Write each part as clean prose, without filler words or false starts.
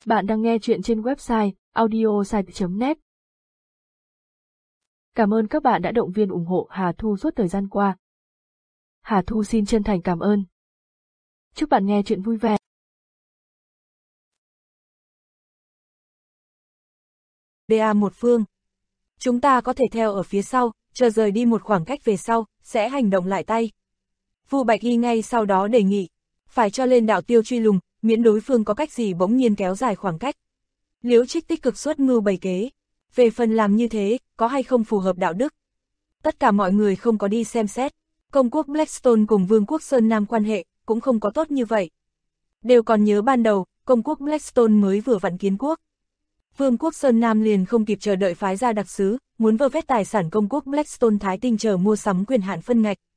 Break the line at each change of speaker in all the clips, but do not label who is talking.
Bạn đang nghe chuyện trên website audiosite.net. Cảm ơn các bạn đã động viên ủng hộ Hà Thu suốt thời gian qua. Hà Thu xin chân thành cảm ơn. Chúc bạn nghe chuyện vui vẻ.
DA một phương. Chúng ta có thể theo ở phía sau, chờ rời đi một khoảng cách về sau, sẽ hành động lại tay. Vu Bạch Y ngay sau đó đề nghị, phải cho lên đạo tiêu truy lùng, miễn đối phương có cách gì bỗng nhiên kéo dài khoảng cách. Liễu Trích tích cực xuất mưu bày kế. Về phần làm như thế, có hay không phù hợp đạo đức? Tất cả mọi người không có đi xem xét. Công quốc Blackstone cùng Vương quốc Sơn Nam quan hệ, cũng không có tốt như vậy. Đều còn nhớ ban đầu, công quốc Blackstone mới vừa vặn kiến quốc. Vương quốc Sơn Nam liền không kịp chờ đợi phái ra đặc sứ, muốn vơ vét tài sản công quốc Blackstone Thái Tinh chờ mua sắm quyền hạn phân ngạch.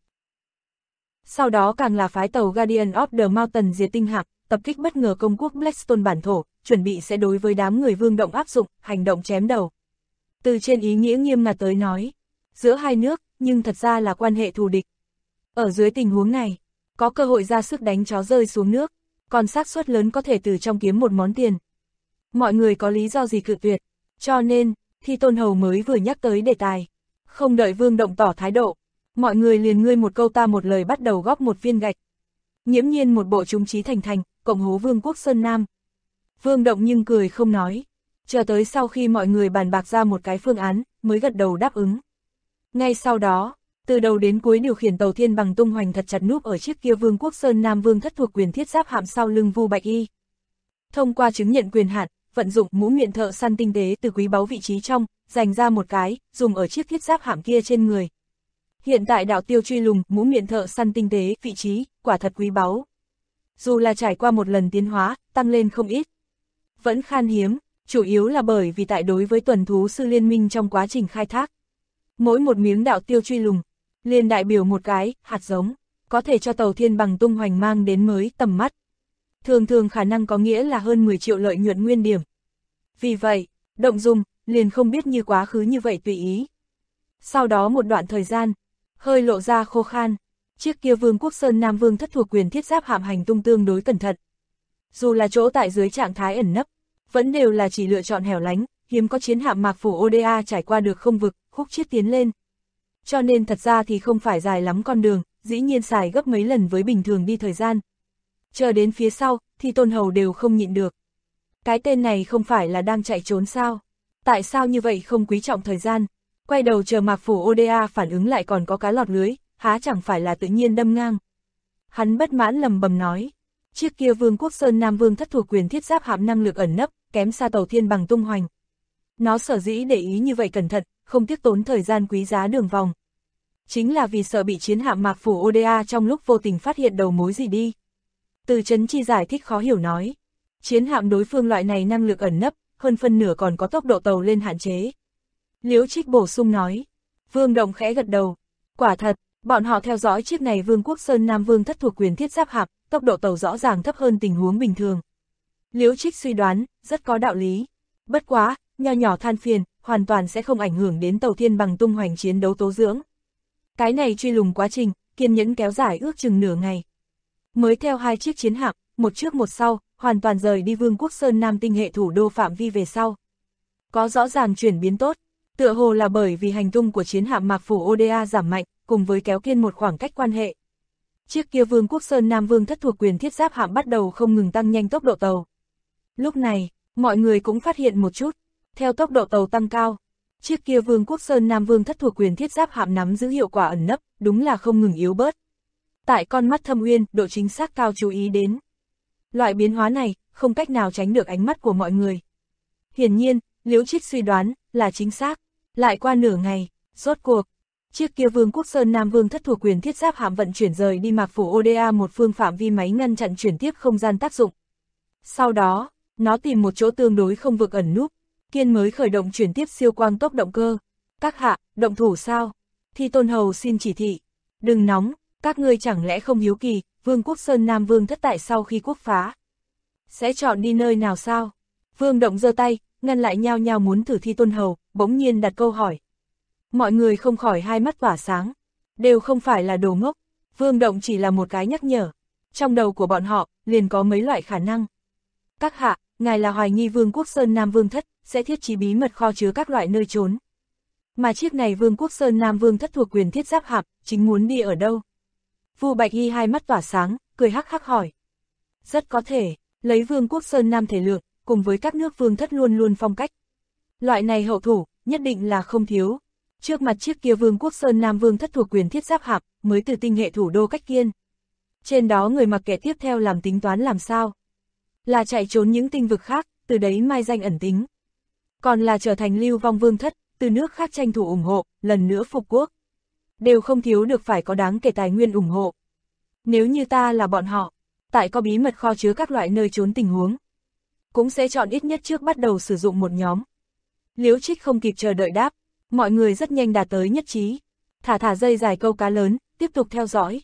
Sau đó càng là phái tàu Guardian of the Mountain diệt tinh hạm, tập kích bất ngờ công quốc Blackstone bản thổ, chuẩn bị sẽ đối với đám người Vương Động áp dụng, hành động chém đầu. Từ trên ý nghĩa nghiêm ngặt tới nói, giữa hai nước, nhưng thật ra là quan hệ thù địch. Ở dưới tình huống này, có cơ hội ra sức đánh chó rơi xuống nước, còn xác suất lớn có thể từ trong kiếm một món tiền. Mọi người có lý do gì cự tuyệt, cho nên, Thi Tôn Hầu mới vừa nhắc tới đề tài. Không đợi Vương Động tỏ thái độ, mọi người liền ngươi một câu ta một lời bắt đầu góp một viên gạch. Nghiễm nhiên một bộ trung trí thành thành, cộng hố Vương quốc Sơn Nam. Vương Động nhưng cười không nói, chờ tới sau khi mọi người bàn bạc ra một cái phương án, mới gật đầu đáp ứng. Ngay sau đó, từ đầu đến cuối điều khiển tàu Thiên Bằng tung hoành thật chặt núp ở chiếc kia Vương quốc Sơn Nam Vương thất thuộc quyền thiết giáp hạm sau lưng Vu Bạch Y. Thông qua chứng nhận quyền hạn, vận dụng mũ miệng thợ săn tinh tế từ quý báu vị trí trong, dành ra một cái, dùng ở chiếc thiết giáp hạm kia trên người. Hiện tại đạo tiêu truy lùng, mũ miệng thợ săn tinh tế, vị trí, quả thật quý báu. Dù là trải qua một lần tiến hóa, tăng lên không ít. Vẫn khan hiếm, chủ yếu là bởi vì tại đối với tuần thú sư liên minh trong quá trình khai thác. Mỗi một miếng đạo tiêu truy lùng, liền đại biểu một cái, hạt giống, có thể cho tàu Thiên Bằng tung hoành mang đến mới tầm mắt. Thường thường khả năng có nghĩa là hơn 10 triệu lợi nhuận nguyên điểm. Vì vậy, động dùng, liền không biết như quá khứ như vậy tùy ý. Sau đó một đoạn thời gian, hơi lộ ra khô khan, chiếc kia Vương quốc Sơn Nam Vương thất thuộc quyền thiết giáp hạm hành tung tương đối cẩn thận. Dù là chỗ tại dưới trạng thái ẩn nấp, vẫn đều là chỉ lựa chọn hẻo lánh, hiếm có chiến hạm Mạc Phủ Oda trải qua được không vực, khúc chiết tiến lên. Cho nên thật ra thì không phải dài lắm con đường, dĩ nhiên xài gấp mấy lần với bình thường đi thời gian. Chờ đến phía sau, thì Tôn Hầu đều không nhịn được. Cái tên này không phải là đang chạy trốn sao? Tại sao như vậy không quý trọng thời gian? Quay đầu chờ Mạc Phủ Oda phản ứng lại còn có cá lọt lưới, há chẳng phải là tự nhiên đâm ngang. Hắn bất mãn lầm bầm nói, chiếc kia Vương quốc Sơn Nam Vương thất thuộc quyền thiết giáp hạm năng lực ẩn nấp, kém xa tàu Thiên Bằng tung hoành. Nó sở dĩ để ý như vậy cẩn thận, không tiếc tốn thời gian quý giá đường vòng. Chính là vì sợ bị chiến hạm Mạc Phủ Oda trong lúc vô tình phát hiện đầu mối gì đi. Từ Trấn Chi giải thích khó hiểu nói, chiến hạm đối phương loại này năng lực ẩn nấp, hơn phân nửa còn có tốc độ tàu lên hạn chế. Liễu Trích bổ sung nói, Vương Động khẽ gật đầu, quả thật, bọn họ theo dõi chiếc này Vương quốc Sơn Nam Vương thất thuộc quyền thiết giáp hạm, tốc độ tàu rõ ràng thấp hơn tình huống bình thường. Liễu Trích suy đoán, rất có đạo lý. Bất quá, nho nhỏ than phiền, hoàn toàn sẽ không ảnh hưởng đến tàu Thiên Bằng tung hoành chiến đấu tố dưỡng. Cái này truy lùng quá trình, kiên nhẫn kéo dài ước chừng nửa ngày. Mới theo hai chiếc chiến hạm, một trước một sau, hoàn toàn rời đi Vương quốc Sơn Nam tinh hệ thủ đô phạm vi về sau. Có rõ ràng chuyển biến tốt, tựa hồ là bởi vì hành tung của chiến hạm Mạc Phủ Oda giảm mạnh, cùng với kéo kiên một khoảng cách quan hệ. Chiếc kia Vương quốc Sơn Nam Vương thất thuộc quyền thiết giáp hạm bắt đầu không ngừng tăng nhanh tốc độ tàu. Lúc này, mọi người cũng phát hiện một chút, theo tốc độ tàu tăng cao, chiếc kia Vương quốc Sơn Nam Vương thất thuộc quyền thiết giáp hạm nắm giữ hiệu quả ẩn nấp, đúng là không ngừng yếu bớt. Tại con mắt Thâm Uyên, độ chính xác cao chú ý đến. Loại biến hóa này, không cách nào tránh được ánh mắt của mọi người. Hiển nhiên, Liễu Trích suy đoán, là chính xác. Lại qua nửa ngày, rốt cuộc, chiếc kia Vương quốc Sơn Nam Vương thất thuộc quyền thiết giáp hạm vận chuyển rời đi Mạc Phủ Oda một phương phạm vi máy ngăn chặn chuyển tiếp không gian tác dụng. Sau đó, nó tìm một chỗ tương đối không vực ẩn núp, Kiên mới khởi động chuyển tiếp siêu quang tốc động cơ. Các hạ, động thủ sao? Thi Tôn Hầu xin chỉ thị. Đừng nóng, các ngươi chẳng lẽ không hiếu kỳ, Vương quốc Sơn Nam Vương thất tại sau khi quốc phá sẽ chọn đi nơi nào sao? Vương Động giơ tay, ngăn lại nhao nhao muốn thử Thi Tôn Hầu, bỗng nhiên đặt câu hỏi. Mọi người không khỏi hai mắt tỏa sáng, đều không phải là đồ ngốc, Vương Động chỉ là một cái nhắc nhở. Trong đầu của bọn họ, liền có mấy loại khả năng. Các hạ, ngài là hoài nghi Vương quốc Sơn Nam Vương thất, sẽ thiết trí bí mật kho chứa các loại nơi trốn. Mà chiếc này Vương quốc Sơn Nam Vương thất thuộc quyền thiết giáp hạm, chính muốn đi ở đâu? Vu Bạch Y hai mắt tỏa sáng, cười hắc hắc hỏi. Rất có thể, lấy Vương quốc Sơn Nam thể lượng, cùng với các nước vương thất luôn luôn phong cách. Loại này hậu thủ, nhất định là không thiếu. Trước mặt chiếc kia Vương quốc Sơn Nam Vương thất thuộc quyền thiết giáp hạm, mới từ tinh hệ thủ đô cách kiên. Trên đó người mặc kệ tiếp theo làm tính toán làm sao? Là chạy trốn những tinh vực khác, từ đấy mai danh ẩn tính. Còn là trở thành lưu vong vương thất, từ nước khác tranh thủ ủng hộ, lần nữa phục quốc. Đều không thiếu được phải có đáng kể tài nguyên ủng hộ. Nếu như ta là bọn họ, tại có bí mật kho chứa các loại nơi trốn tình huống, cũng sẽ chọn ít nhất trước bắt đầu sử dụng một nhóm. Liễu Trích không kịp chờ đợi đáp, mọi người rất nhanh đạt tới nhất trí. Thả dây dài câu cá lớn, tiếp tục theo dõi.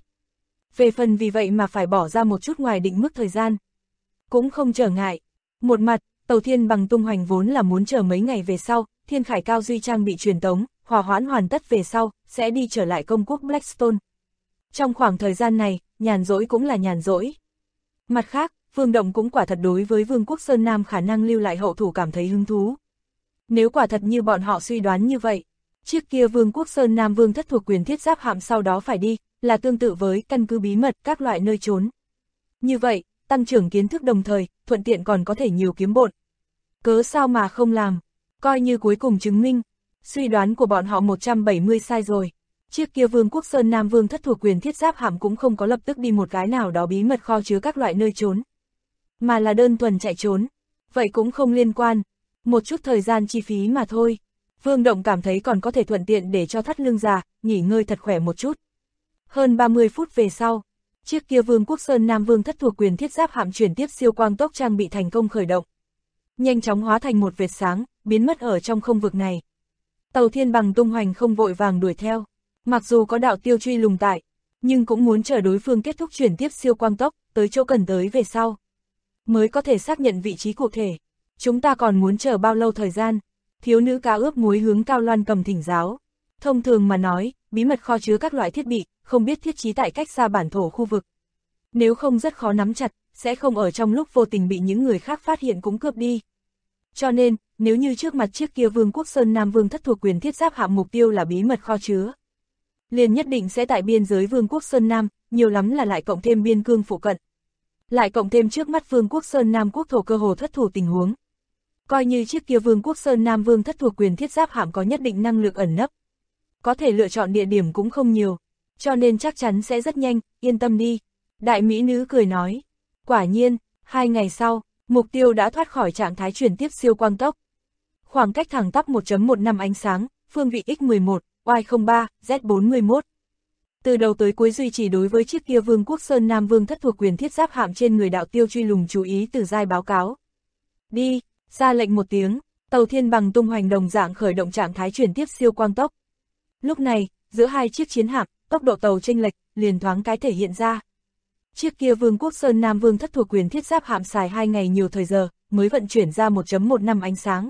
Về phần vì vậy mà phải bỏ ra một chút ngoài định mức thời gian, cũng không trở ngại. Một mặt, tàu Thiên Bằng tung hoành vốn là muốn chờ mấy ngày về sau, Thiên Khải Cao Duy trang bị truyền tống, hòa hoãn hoàn tất về sau, sẽ đi trở lại công quốc Blackstone. Trong khoảng thời gian này, nhàn rỗi cũng là nhàn rỗi. Mặt khác, Vương Động cũng quả thật đối với Vương quốc Sơn Nam khả năng lưu lại hậu thủ cảm thấy hứng thú. Nếu quả thật như bọn họ suy đoán như vậy, chiếc kia Vương quốc Sơn Nam Vương thất thuộc quyền thiết giáp hạm sau đó phải đi, là tương tự với căn cứ bí mật các loại nơi trốn. Như vậy, tăng trưởng kiến thức đồng thời, thuận tiện còn có thể nhiều kiếm bộn. Cớ sao mà không làm, coi như cuối cùng chứng minh, suy đoán của bọn họ 170 sai rồi. Chiếc kia Vương quốc Sơn Nam Vương thất thuộc quyền thiết giáp hạm cũng không có lập tức đi một cái nào đó bí mật kho chứa các loại nơi trốn, mà là đơn thuần chạy trốn. Vậy cũng không liên quan, một chút thời gian chi phí mà thôi. Vương Động cảm thấy còn có thể thuận tiện để cho thắt lưng già, nghỉ ngơi thật khỏe một chút. Hơn 30 phút về sau, chiếc kia Vương quốc Sơn Nam Vương thất thuộc quyền thiết giáp hạm chuyển tiếp siêu quang tốc trang bị thành công khởi động. Nhanh chóng hóa thành một vệt sáng, biến mất ở trong không vực này. Tàu Thiên Bằng tung hoành không vội vàng đuổi theo, mặc dù có đạo tiêu truy lùng tại, nhưng cũng muốn chờ đối phương kết thúc chuyển tiếp siêu quang tốc, tới chỗ cần tới về sau, mới có thể xác nhận vị trí cụ thể. Chúng ta còn muốn chờ bao lâu thời gian? Thiếu nữ cá ướp muối hướng Cao Loan Cầm thỉnh giáo. Thông thường mà nói, bí mật kho chứa các loại thiết bị, không biết thiết trí tại cách xa bản thổ khu vực. Nếu không rất khó nắm chặt, sẽ không ở trong lúc vô tình bị những người khác phát hiện cũng cướp đi. Cho nên, nếu như trước mặt chiếc kia Vương quốc Sơn Nam Vương thất thuộc quyền thiết giáp hạm mục tiêu là bí mật kho chứa, liền nhất định sẽ tại biên giới Vương quốc Sơn Nam, nhiều lắm là lại cộng thêm biên cương phụ cận. Lại cộng thêm trước mắt Vương quốc Sơn Nam quốc thổ cơ hồ thất thủ tình huống. Coi như chiếc kia Vương quốc Sơn Nam Vương thất thuộc quyền thiết giáp hạm có nhất định năng lực ẩn nấp, có thể lựa chọn địa điểm cũng không nhiều, cho nên chắc chắn sẽ rất nhanh, yên tâm đi. Đại mỹ nữ cười nói. Quả nhiên, 2 ngày sau, mục tiêu đã thoát khỏi trạng thái chuyển tiếp siêu quang tốc. Khoảng cách thẳng tắp 1.15 ánh sáng, phương vị X11, Y03, Z41. Từ đầu tới cuối duy trì đối với chiếc kia Vương quốc Sơn Nam Vương thất thuộc quyền thiết giáp hạm trên người đạo tiêu truy lùng chú ý từ giai báo cáo. Đi, ra lệnh một tiếng, tàu Thiên Bằng tung hoành đồng dạng khởi động trạng thái chuyển tiếp siêu quang tốc. Lúc này, giữa hai chiếc chiến hạm, tốc độ tàu chênh lệch, liền thoáng cái thể hiện ra. Chiếc kia Vương quốc Sơn Nam Vương thất thuộc quyền thiết giáp hạm xài 2 ngày nhiều thời giờ, mới vận chuyển ra 1.15 ánh sáng.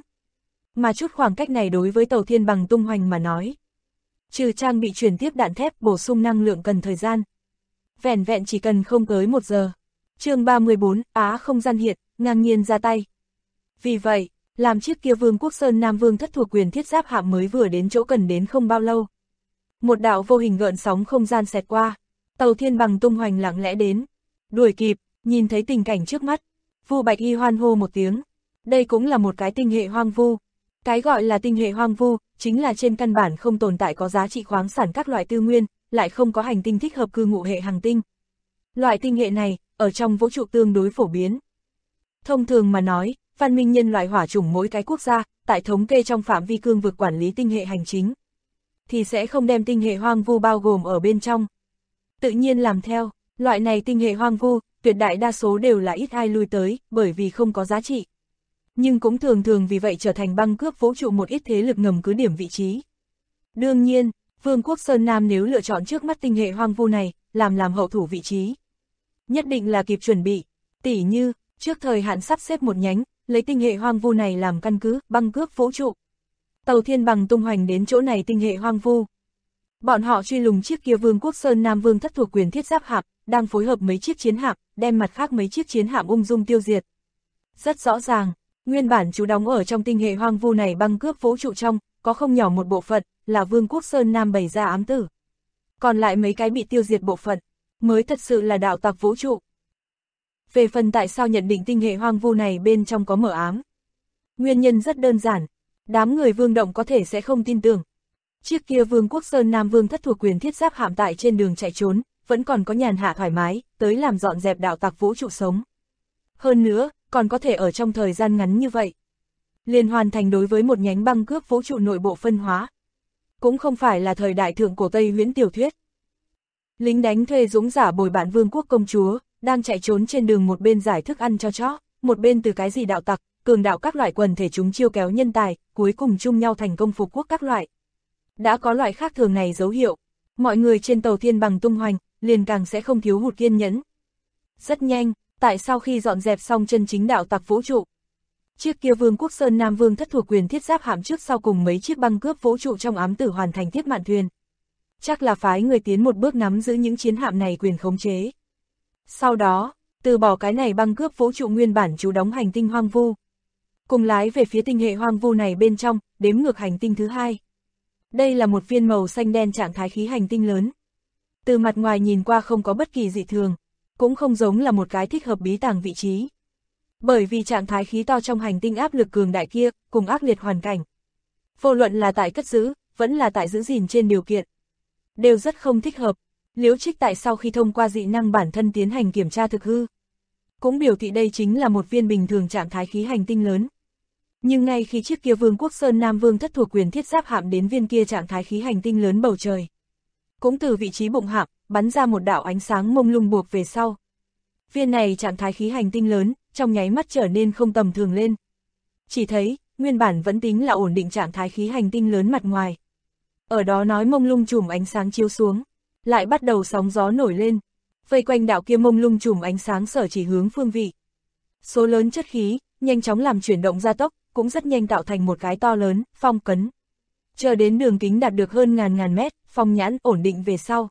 Mà chút khoảng cách này đối với tàu Thiên Bằng tung hoành mà nói, trừ trang bị chuyển tiếp đạn thép bổ sung năng lượng cần thời gian, vẻn vẹn chỉ cần không tới 1 giờ. Chương 34, Á không gian hiện, ngang nhiên ra tay. Vì vậy, làm chiếc kia Vương quốc Sơn Nam Vương thất thuộc quyền thiết giáp hạm mới vừa đến chỗ cần đến không bao lâu, một đạo vô hình gợn sóng không gian xẹt qua, tàu Thiên Bằng tung hoành lặng lẽ đến, đuổi kịp, nhìn thấy tình cảnh trước mắt, Vu Bạch Y hoan hô một tiếng. Đây cũng là một cái tinh hệ hoang vu. Cái gọi là tinh hệ hoang vu, chính là trên căn bản không tồn tại có giá trị khoáng sản các loại tư nguyên, lại không có hành tinh thích hợp cư ngụ hệ hành tinh. Loại tinh hệ này, ở trong vũ trụ tương đối phổ biến. Thông thường mà nói, văn minh nhân loại hỏa chủng mỗi cái quốc gia, tại thống kê trong phạm vi cương vực quản lý tinh hệ hành chính, thì sẽ không đem tinh hệ hoang vu bao gồm ở bên trong. Tự nhiên làm theo, loại này tinh hệ hoang vu, tuyệt đại đa số đều là ít ai lui tới, bởi vì không có giá trị. Nhưng cũng thường thường vì vậy trở thành băng cướp vũ trụ một ít thế lực ngầm cứ điểm vị trí. Đương nhiên, Vương quốc Sơn Nam nếu lựa chọn trước mắt tinh hệ hoang vu này, làm hậu thủ vị trí, nhất định là kịp chuẩn bị, tỉ như, trước thời hạn sắp xếp một nhánh, lấy tinh hệ hoang vu này làm căn cứ, băng cướp vũ trụ. Tàu Thiên Bằng tung hoành đến chỗ này tinh hệ hoang vu. Bọn họ truy lùng chiếc kia Vương quốc Sơn Nam Vương thất thuộc quyền thiết giáp hạm, đang phối hợp mấy chiếc chiến hạm, đem mặt khác mấy chiếc chiến hạm ung dung tiêu diệt. Rất rõ ràng, nguyên bản trú đóng ở trong tinh hệ hoang vu này băng cướp vũ trụ trong, có không nhỏ một bộ phận, là Vương quốc Sơn Nam bày ra ám tử. Còn lại mấy cái bị tiêu diệt bộ phận, mới thật sự là đạo tặc vũ trụ. Về phần tại sao nhận định tinh hệ hoang vu này bên trong có mờ ám. Nguyên nhân rất đơn giản, đám người Vương Động có thể sẽ không tin tưởng. Chiếc kia Vương quốc Sơn Nam Vương thất thuộc quyền thiết giáp hạm tại trên đường chạy trốn, vẫn còn có nhàn hạ thoải mái, tới làm dọn dẹp đạo tặc vũ trụ sống. Hơn nữa, còn có thể ở trong thời gian ngắn như vậy. Liền hoàn thành đối với một nhánh băng cướp vũ trụ nội bộ phân hóa. Cũng không phải là thời đại thượng cổ Tây huyễn tiểu thuyết. Lính đánh thuê dũng giả bồi bạn Vương quốc công chúa, đang chạy trốn trên đường một bên giải thức ăn cho chó, một bên từ cái gì đạo tặc, cường đạo các loại quần thể chúng chiêu kéo nhân tài, cuối cùng chung nhau thành công phục quốc các loại. Đã có loại khác thường này dấu hiệu, mọi người trên tàu thiên bằng tung hoành, liền càng sẽ không thiếu hụt kiên nhẫn. Rất nhanh, tại sau khi dọn dẹp xong chân chính đạo tặc vũ trụ, chiếc kia Vương quốc Sơn Nam Vương thất thuộc quyền thiết giáp hạm trước sau cùng mấy chiếc băng cướp vũ trụ trong ám tử hoàn thành tiếp mạn thuyền. Chắc là phái người tiến một bước nắm giữ những chiến hạm này quyền khống chế. Sau đó, từ bỏ cái này băng cướp vũ trụ nguyên bản trú đóng hành tinh hoang vu. Cùng lái về phía tinh hệ hoang vu này bên trong, đếm ngược hành tinh thứ hai. Đây là một viên màu xanh đen trạng thái khí hành tinh lớn. Từ mặt ngoài nhìn qua không có bất kỳ dị thường, cũng không giống là một cái thích hợp bí tàng vị trí. Bởi vì trạng thái khí to trong hành tinh áp lực cường đại kia, cùng ác liệt hoàn cảnh. Vô luận là tại cất giữ, vẫn là tại giữ gìn trên điều kiện. Đều rất không thích hợp. Liễu Trích tại sau khi thông qua dị năng bản thân tiến hành kiểm tra thực hư, cũng biểu thị đây chính là một viên bình thường trạng thái khí hành tinh lớn. Nhưng ngay khi chiếc kia Vương quốc Sơn Nam Vương thất thuộc quyền thiết giáp hạm đến viên kia trạng thái khí hành tinh lớn bầu trời, cũng từ vị trí bụng hạm, bắn ra một đạo ánh sáng mông lung buộc về sau. Viên này trạng thái khí hành tinh lớn, trong nháy mắt trở nên không tầm thường lên. Chỉ thấy, nguyên bản vẫn tính là ổn định trạng thái khí hành tinh lớn mặt ngoài. Ở đó nói mông lung chùm ánh sáng chiếu xuống, lại bắt đầu sóng gió nổi lên, vây quanh đạo kia mông lung chùm ánh sáng sở chỉ hướng phương vị. Số lớn chất khí, nhanh chóng làm chuyển động gia tốc, cũng rất nhanh tạo thành một cái to lớn, phong cấn. Chờ đến đường kính đạt được hơn ngàn mét, phong nhãn ổn định về sau.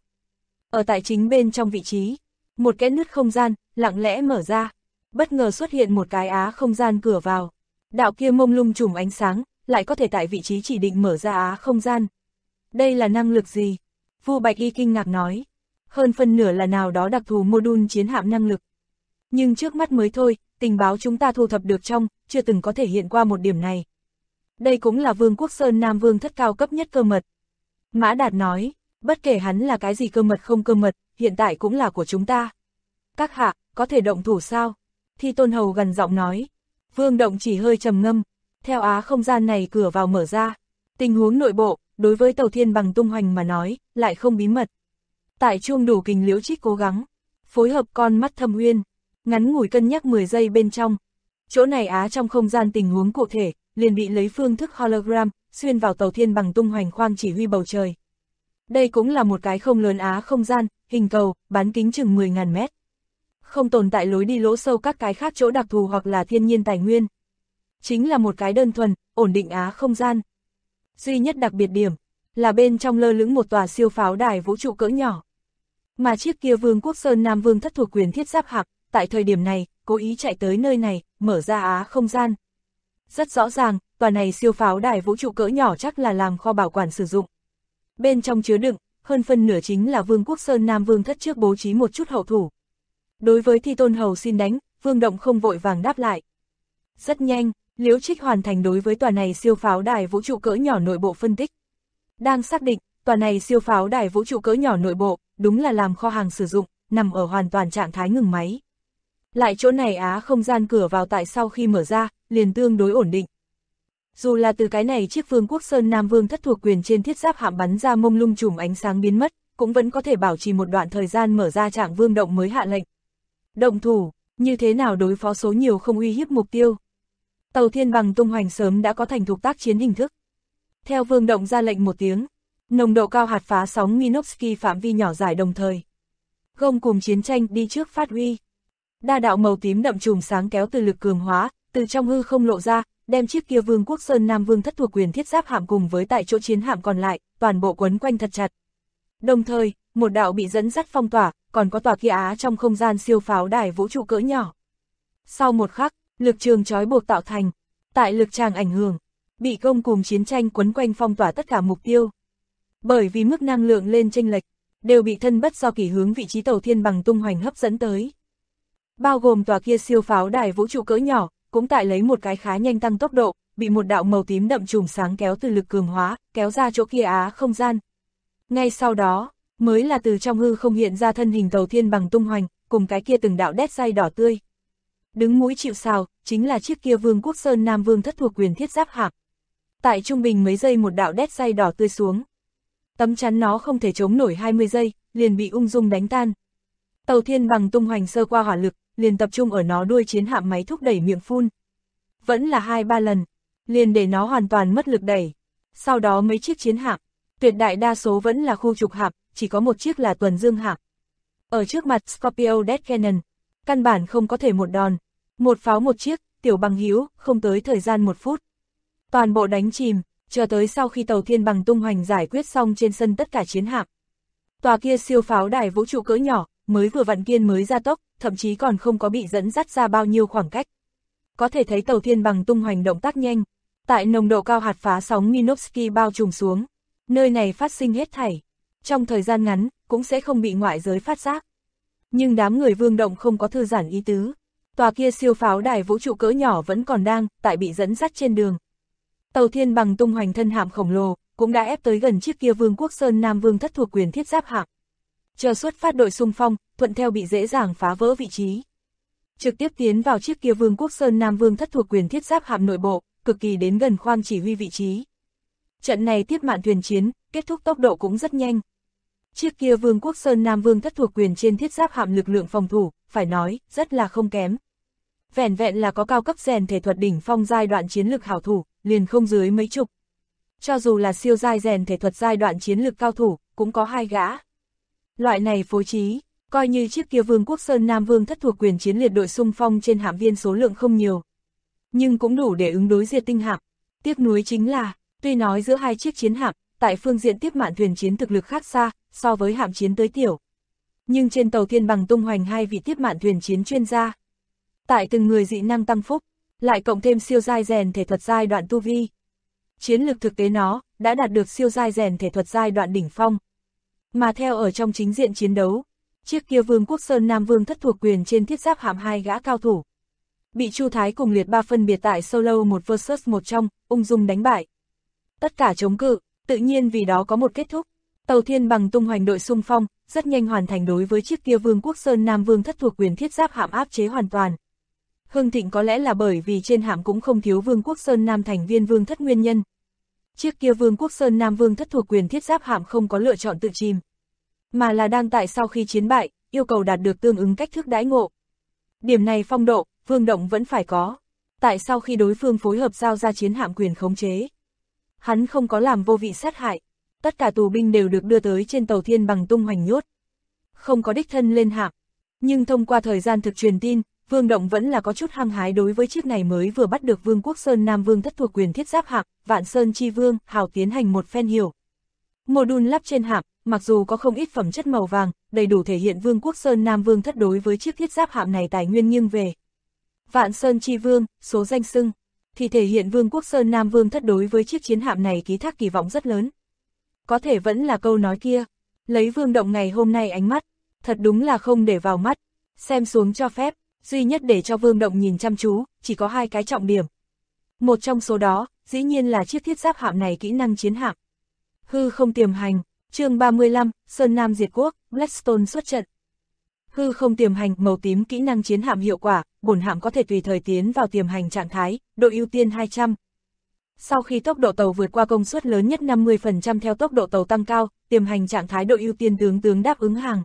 Ở tại chính bên trong vị trí, một cái nứt không gian, lặng lẽ mở ra, bất ngờ xuất hiện một cái á không gian cửa vào. Đạo kia mông lung chùm ánh sáng, lại có thể tại vị trí chỉ định mở ra á không gian. Đây là năng lực gì? Vu Bạch Y kinh ngạc nói. Hơn phân nửa là nào đó đặc thù mô đun chiến hạm năng lực. Nhưng trước mắt mới thôi, tình báo chúng ta thu thập được trong, chưa từng có thể hiện qua một điểm này. Đây cũng là Vương quốc Sơn Nam Vương thất cao cấp nhất cơ mật. Mã Đạt nói, bất kể hắn là cái gì cơ mật không cơ mật, hiện tại cũng là của chúng ta. Các hạ, có thể động thủ sao? Thi Tôn Hầu gần giọng nói. Vương Động chỉ hơi trầm ngâm, theo á không gian này cửa vào mở ra. Tình huống nội bộ, đối với tàu thiên bằng tung hoành mà nói, lại không bí mật. Tại chuông đủ kình Liễu Trích cố gắng, phối hợp con mắt thâm uyên, ngắn ngủi cân nhắc 10 giây bên trong. Chỗ này á trong không gian tình huống cụ thể, liền bị lấy phương thức hologram, xuyên vào tàu thiên bằng tung hoành khoang chỉ huy bầu trời. Đây cũng là một cái không lớn á không gian, hình cầu, bán kính chừng 10.000 mét. Không tồn tại lối đi lỗ sâu các cái khác chỗ đặc thù hoặc là thiên nhiên tài nguyên. Chính là một cái đơn thuần, ổn định á không gian. Duy nhất đặc biệt điểm, là bên trong lơ lửng một tòa siêu pháo đài vũ trụ cỡ nhỏ. Mà chiếc kia Vương quốc Sơn Nam Vương thất thuộc quyền thiết giáp hạm, tại thời điểm này, cố ý chạy tới nơi này, mở ra á không gian. Rất rõ ràng, tòa này siêu pháo đài vũ trụ cỡ nhỏ chắc là làm kho bảo quản sử dụng. Bên trong chứa đựng, hơn phân nửa chính là Vương quốc Sơn Nam Vương thất trước bố trí một chút hậu thủ. Đối với Thi Tôn Hầu xin đánh, Vương Động không vội vàng đáp lại. Rất nhanh, Liễu Trích hoàn thành đối với tòa này siêu pháo đài vũ trụ cỡ nhỏ nội bộ phân tích. Đang xác định, tòa này siêu pháo đài vũ trụ cỡ nhỏ nội bộ, đúng là làm kho hàng sử dụng, nằm ở hoàn toàn trạng thái ngừng máy. Lại chỗ này á không gian cửa vào tại sau khi mở ra, liền tương đối ổn định. Dù là từ cái này chiếc Vương quốc Sơn Nam Vương thất thuộc quyền trên thiết giáp hạm bắn ra mông lung chùm ánh sáng biến mất, cũng vẫn có thể bảo trì một đoạn thời gian mở ra trạng Vương Động mới hạ lệnh. Động thủ, như thế nào đối phó số nhiều không uy hiếp mục tiêu. Tàu thiên bằng tung hoành sớm đã có thành thục tác chiến hình thức. Theo Vương Động ra lệnh một tiếng, nồng độ cao hạt phá sóng Minovsky phạm vi nhỏ giải đồng thời. Gông cùng chiến tranh đi trước phát huy. Đa đạo màu tím đậm chùm sáng kéo từ lực cường hóa, từ trong hư không lộ ra, đem chiếc kia Vương quốc Sơn Nam Vương thất thuộc quyền thiết giáp hạm cùng với tại chỗ chiến hạm còn lại, toàn bộ quấn quanh thật chặt. Đồng thời, một đạo bị dẫn dắt phong tỏa, còn có tòa kia á trong không gian siêu pháo đài vũ trụ cỡ nhỏ. Sau một khắc, lực trường trói buộc tạo thành, tại lực tràng ảnh hưởng, bị công cùng chiến tranh quấn quanh phong tỏa tất cả mục tiêu. Bởi vì mức năng lượng lên chênh lệch, đều bị thân bất do kỷ hướng vị trí tàu thiên bằng tung hoành hấp dẫn tới. Bao gồm tòa kia siêu pháo đài vũ trụ cỡ nhỏ, cũng tại lấy một cái khá nhanh tăng tốc độ, bị một đạo màu tím đậm chùm sáng kéo từ lực cường hóa, kéo ra chỗ kia á không gian. Ngay sau đó, mới là từ trong hư không hiện ra thân hình tàu thiên bằng tung hoành, cùng cái kia từng đạo đét say đỏ tươi. Đứng mũi chịu sào, chính là chiếc kia Vương quốc Sơn Nam Vương thất thuộc quyền thiết giáp hạm. Tại trung bình mấy giây một đạo đét say đỏ tươi xuống. Tấm chắn nó không thể chống nổi 20 giây, liền bị ung dung đánh tan. Tàu thiên bằng tung hoành sơ qua hỏa lực, liền tập trung ở nó đuôi chiến hạm máy thúc đẩy miệng phun. Vẫn là 2-3 lần, liền để nó hoàn toàn mất lực đẩy. Sau đó mấy chiếc chiến hạm, tuyệt đại đa số vẫn là khu trục hạm, chỉ có một chiếc là tuần dương hạm. Ở trước mặt Scorpio Death Cannon, căn bản không có thể một đòn, một pháo một chiếc, tiểu bằng hữu, không tới thời gian 1 phút. Toàn bộ đánh chìm, chờ tới sau khi tàu thiên bằng tung hoành giải quyết xong trên sân tất cả chiến hạm. Tòa kia siêu pháo đài vũ trụ cỡ nhỏ, mới vừa vặn kiên mới ra tốc, thậm chí còn không có bị dẫn dắt ra bao nhiêu khoảng cách. Có thể thấy tàu thiên bằng tung hoành động tác nhanh, tại nồng độ cao hạt phá sóng Minovsky bao trùm xuống, nơi này phát sinh hết thảy. Trong thời gian ngắn, cũng sẽ không bị ngoại giới phát giác. Nhưng đám người Vương Động không có thư giãn ý tứ. Tòa kia siêu pháo đài vũ trụ cỡ nhỏ vẫn còn đang, tại bị dẫn dắt trên đường. Tàu thiên bằng tung hoành thân hạm khổng lồ, cũng đã ép tới gần chiếc kia Vương quốc Sơn Nam Vương thất thuộc quyền thiết giáp hạm. Chờ xuất phát đội xung phong, thuận theo bị dễ dàng phá vỡ vị trí. Trực tiếp tiến vào chiếc kia Vương quốc Sơn Nam Vương thất thuộc quyền thiết giáp hạm nội bộ, cực kỳ đến gần khoang chỉ huy vị trí. Trận này tiếp mạn thuyền chiến, kết thúc tốc độ cũng rất nhanh. Chiếc kia Vương quốc Sơn Nam Vương thất thuộc quyền trên thiết giáp hạm lực lượng phòng thủ, phải nói, rất là không kém. Vẻn vẹn là có cao cấp rèn thể thuật đỉnh phong giai đoạn chiến lược hảo thủ, liền không dưới mấy chục. Cho dù là siêu giai rèn thể thuật giai đoạn chiến lược cao thủ, cũng có 2 gã. Loại này phối trí, coi như chiếc kia Vương quốc Sơn Nam Vương thất thuộc quyền chiến liệt đội xung phong trên hạm viên số lượng không nhiều. Nhưng cũng đủ để ứng đối diệt tinh hạm. Tiếc nuối chính là, tuy nói giữa hai chiếc chiến hạm, tại phương diện tiếp mạn thuyền chiến thực lực khác xa, so với hạm chiến tới tiểu. Nhưng trên tàu thiên bằng tung hoành 2 vị tiếp mạn thuyền chiến chuyên gia. Tại từng người dị năng tăng phúc, lại cộng thêm siêu giai rèn thể thuật giai đoạn tu vi. Chiến lực thực tế nó, đã đạt được siêu giai rèn thể thuật giai đoạn đỉnh phong. Mà theo ở trong chính diện chiến đấu, chiếc kia Vương quốc Sơn Nam Vương thất thuộc quyền trên thiết giáp hạm 2 gã cao thủ. Bị Chu Thái cùng Liệt Ba phân biệt tại solo 1 vs 1 trong, ung dung đánh bại. Tất cả chống cự, tự nhiên vì đó có một kết thúc. Tàu thiên bằng tung hoành đội xung phong, rất nhanh hoàn thành đối với chiếc kia Vương quốc Sơn Nam Vương thất thuộc quyền thiết giáp hạm áp chế hoàn toàn. Hưng thịnh có lẽ là bởi vì trên hạm cũng không thiếu Vương quốc Sơn Nam thành viên Vương thất nguyên nhân. Chiếc kia Vương quốc Sơn Nam Vương thất thuộc quyền thiết giáp hạm không có lựa chọn tự chìm, mà là đang tại sau khi chiến bại, yêu cầu đạt được tương ứng cách thức đãi ngộ. Điểm này phong độ, Vương Động vẫn phải có. Tại sau khi đối phương phối hợp giao ra chiến hạm quyền khống chế, hắn không có làm vô vị sát hại. Tất cả tù binh đều được đưa tới trên tàu thiên bằng tung hoành nhốt. Không có đích thân lên hạm. Nhưng thông qua thời gian thực truyền tin, Vương Động vẫn là có chút hăng hái đối với chiếc này mới vừa bắt được Vương quốc Sơn Nam Vương thất thuộc quyền thiết giáp hạm, Vạn Sơn Chi Vương, hào tiến hành một phen hiểu. Module lắp trên hạm, mặc dù có không ít phẩm chất màu vàng, đầy đủ thể hiện Vương quốc Sơn Nam Vương thất đối với chiếc thiết giáp hạm này tài nguyên nghiêng về. Vạn Sơn Chi Vương, số danh xưng, thì thể hiện Vương quốc Sơn Nam Vương thất đối với chiếc chiến hạm này ký thác kỳ vọng rất lớn. Có thể vẫn là câu nói kia, lấy Vương Động ngày hôm nay ánh mắt, thật đúng là không để vào mắt, xem xuống cho phép, duy nhất để cho Vương Động nhìn chăm chú, chỉ có 2 cái trọng điểm. Một trong số đó, dĩ nhiên là chiếc thiết giáp hạm này kỹ năng chiến hạm. Hư không tiềm hành, chương 35, Sơn Nam diệt quốc, Blackstone xuất trận. Hư không tiềm hành, màu tím kỹ năng chiến hạm hiệu quả, bổn hạm có thể tùy thời tiến vào tiềm hành trạng thái, độ ưu tiên 200. Sau khi tốc độ tàu vượt qua công suất lớn nhất 50% theo tốc độ tàu tăng cao, tiềm hành trạng thái độ ưu tiên tướng đáp ứng hàng.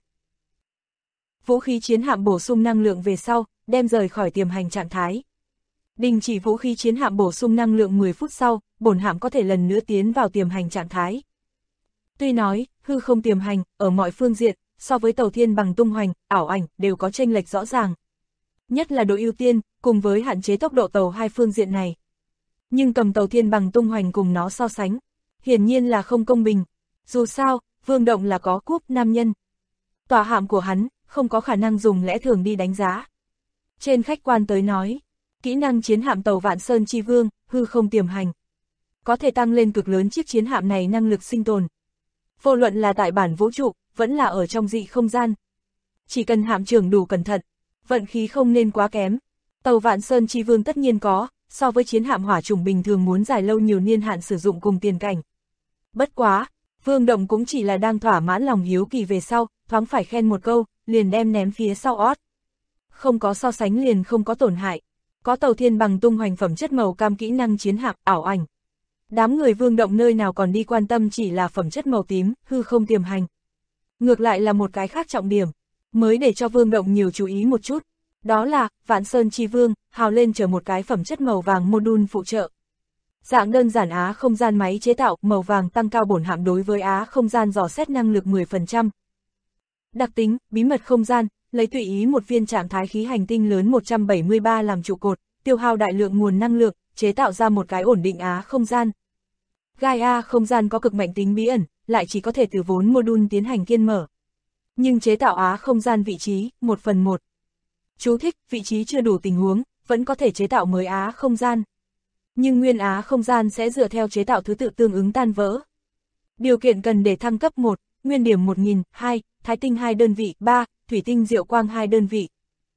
Vũ khí chiến hạm bổ sung năng lượng về sau, đem rời khỏi tiềm hành trạng thái. Đình chỉ vũ khí chiến hạm bổ sung năng lượng 10 phút sau, bổn hạm có thể lần nữa tiến vào tiềm hành trạng thái. Tuy nói, hư không tiềm hành, ở mọi phương diện, so với tàu thiên bằng tung hoành, ảo ảnh, đều có chênh lệch rõ ràng. Nhất là độ ưu tiên, cùng với hạn chế tốc độ tàu hai phương diện này. Nhưng cầm tàu thiên bằng tung hoành cùng nó so sánh, hiển nhiên là không công bình. Dù sao, Vương Động là có cúp nam nhân. Tòa hạm của hắn, không có khả năng dùng lẽ thường đi đánh giá. Trên khách quan tới nói, Kỹ năng chiến hạm tàu Vạn Sơn Chi Vương, hư không tiềm hành. Có thể tăng lên cực lớn chiếc chiến hạm này năng lực sinh tồn. Vô luận là tại bản vũ trụ, vẫn là ở trong dị không gian. Chỉ cần hạm trưởng đủ cẩn thận, vận khí không nên quá kém. Tàu Vạn Sơn Chi Vương tất nhiên có, so với chiến hạm hỏa chủng bình thường muốn dài lâu nhiều niên hạn sử dụng cùng tiền cảnh. Bất quá, Vương Động cũng chỉ là đang thỏa mãn lòng hiếu kỳ về sau, thoáng phải khen một câu, liền đem ném phía sau ót. Không có so sánh liền không có tổn hại. Có tàu thiên bằng tung hoành phẩm chất màu cam kỹ năng chiến hạm ảo ảnh. Đám người Vương Động nơi nào còn đi quan tâm chỉ là phẩm chất màu tím, hư không tiềm hành. Ngược lại là một cái khác trọng điểm, mới để cho Vương Động nhiều chú ý một chút. Đó là, Vạn Sơn Chi Vương, hào lên chở một cái phẩm chất màu vàng module phụ trợ. Dạng đơn giản Á không gian máy chế tạo, màu vàng tăng cao bổn hạm đối với Á không gian dò xét năng lực 10%. Đặc tính, bí mật không gian, lấy tùy ý một viên trạng thái khí hành tinh lớn 173 làm trụ cột, tiêu hao đại lượng nguồn năng lượng, chế tạo ra một cái ổn định Á không gian. Gaia không gian có cực mạnh tính bí ẩn, lại chỉ có thể từ vốn module tiến hành kiên mở. Nhưng chế tạo Á không gian vị trí, 1/1. Chú thích, vị trí chưa đủ tình huống, vẫn có thể chế tạo mới Á không gian. Nhưng nguyên Á không gian sẽ dựa theo chế tạo thứ tự tương ứng tan vỡ. Điều kiện cần để thăng cấp 1, nguyên điểm 1000, 2, thái tinh 2 đơn vị, 3, thủy tinh diệu quang 2 đơn vị.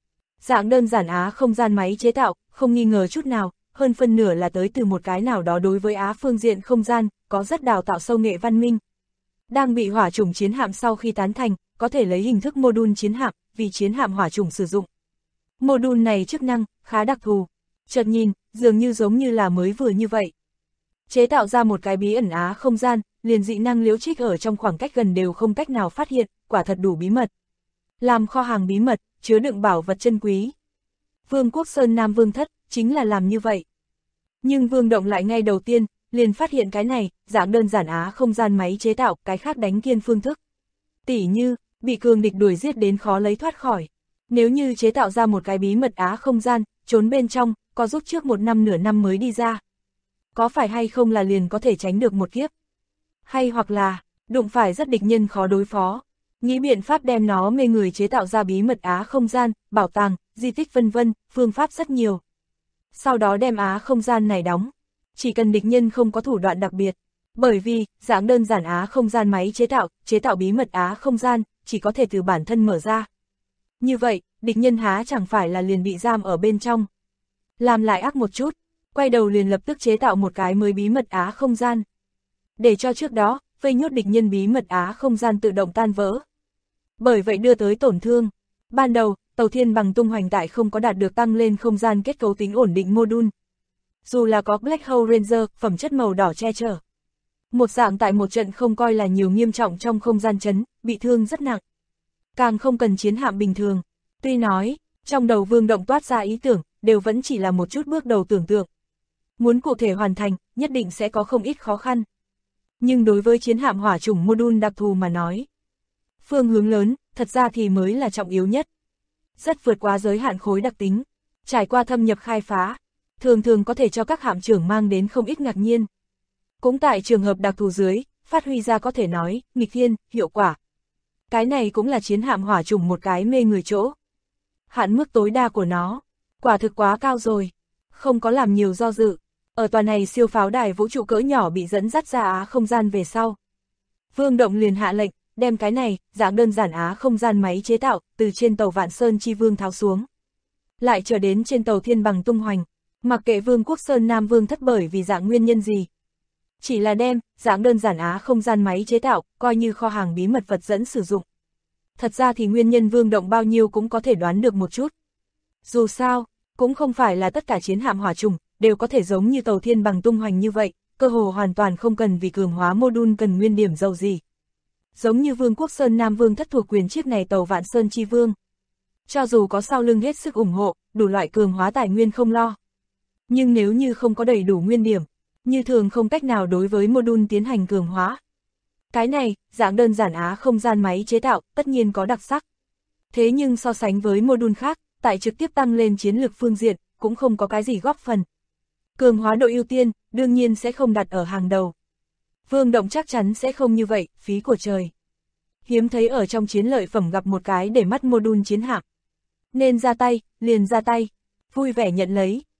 Dạng đơn giản Á không gian máy chế tạo, không nghi ngờ chút nào, hơn phân nửa là tới từ một cái nào đó đối với Á phương diện không gian, có rất đào tạo sâu nghệ văn minh. Đang bị hỏa chủng chiến hạm sau khi tán thành, có thể lấy hình thức module chiến hạm, vì chiến hạm hỏa chủng sử dụng. Module này chức năng, khá đặc thù. Chợt nhìn, dường như giống như là mới vừa như vậy. Chế tạo ra một cái bí ẩn Á không gian, liền dị năng liễu trích ở trong khoảng cách gần đều không cách nào phát hiện, quả thật đủ bí mật. Làm kho hàng bí mật, chứa đựng bảo vật chân quý. Vương quốc Sơn Nam Vương Thất, chính là làm như vậy. Nhưng Vương Động lại ngay đầu tiên, liền phát hiện cái này, dạng đơn giản Á không gian máy chế tạo, cái khác đánh kiên phương thức. Tỉ như, bị cường địch đuổi giết đến khó lấy thoát khỏi. Nếu như chế tạo ra một cái bí mật Á không gian, trốn bên trong, có giúp trước 1 năm nửa năm mới đi ra. Có phải hay không là liền có thể tránh được một kiếp? Hay hoặc là, đụng phải rất địch nhân khó đối phó, nghĩ biện pháp đem nó mê người chế tạo ra bí mật Á không gian, bảo tàng, di tích vân vân, phương pháp rất nhiều. Sau đó đem Á không gian này đóng, chỉ cần địch nhân không có thủ đoạn đặc biệt. Bởi vì, dạng đơn giản Á không gian máy chế tạo bí mật Á không gian, chỉ có thể từ bản thân mở ra. Như vậy, địch nhân há chẳng phải là liền bị giam ở bên trong. Làm lại ác một chút, quay đầu liền lập tức chế tạo một cái mới bí mật Á không gian. Để cho trước đó, vây nhốt địch nhân bí mật Á không gian tự động tan vỡ. Bởi vậy đưa tới tổn thương. Ban đầu, tàu thiên bằng tung hoành tại không có đạt được tăng lên không gian kết cấu tính ổn định module. Dù là có Black Hole Ranger, phẩm chất màu đỏ che chở. Một dạng tại một trận không coi là nhiều nghiêm trọng trong không gian chấn, bị thương rất nặng. Càng không cần chiến hạm bình thường. Tuy nói, trong đầu Vương Động toát ra ý tưởng, đều vẫn chỉ là một chút bước đầu tưởng tượng. Muốn cụ thể hoàn thành, nhất định sẽ có không ít khó khăn. Nhưng đối với chiến hạm hỏa chủng module đặc thù mà nói, phương hướng lớn, thật ra thì mới là trọng yếu nhất. Rất vượt quá giới hạn khối đặc tính, trải qua thâm nhập khai phá, thường thường có thể cho các hạm trưởng mang đến không ít ngạc nhiên. Cũng tại trường hợp đặc thù dưới, phát huy ra có thể nói, nghịch thiên, hiệu quả. Cái này cũng là chiến hạm hỏa chủng một cái mê người chỗ. Hạn mức tối đa của nó, quả thực quá cao rồi, không có làm nhiều do dự. Ở tòa này siêu pháo đài vũ trụ cỡ nhỏ bị dẫn dắt ra Á không gian về sau. Vương Động liền hạ lệnh, đem cái này, dạng đơn giản Á không gian máy chế tạo, từ trên tàu Vạn Sơn Chi Vương tháo xuống. Lại trở đến trên tàu thiên bằng tung hoành, mặc kệ Vương quốc Sơn Nam Vương Thất bởi vì dạng nguyên nhân gì. Chỉ là đem, dạng đơn giản Á không gian máy chế tạo, coi như kho hàng bí mật vật dẫn sử dụng. Thật ra thì nguyên nhân Vương Động bao nhiêu cũng có thể đoán được một chút. Dù sao, cũng không phải là tất cả chiến hạm hỏa chủng đều có thể giống như tàu thiên bằng tung hoành như vậy, cơ hồ hoàn toàn không cần vì cường hóa module cần nguyên điểm dầu gì. Giống như Vương quốc Sơn Nam Vương Thất thuộc quyền chiếc này tàu Vạn Sơn Chi Vương. Cho dù có sau lưng hết sức ủng hộ, đủ loại cường hóa tài nguyên không lo. Nhưng nếu như không có đầy đủ nguyên điểm, như thường không cách nào đối với module tiến hành cường hóa. Cái này, dạng đơn giản Á không gian máy chế tạo, tất nhiên có đặc sắc. Thế nhưng so sánh với module khác, tại trực tiếp tăng lên chiến lược phương diện, cũng không có cái gì góp phần. Cường hóa độ ưu tiên, đương nhiên sẽ không đặt ở hàng đầu. Vương Động chắc chắn sẽ không như vậy, phí của trời. Hiếm thấy ở trong chiến lợi phẩm gặp một cái để mắt module chiến hạm. Nên ra tay, liền ra tay, vui vẻ nhận lấy,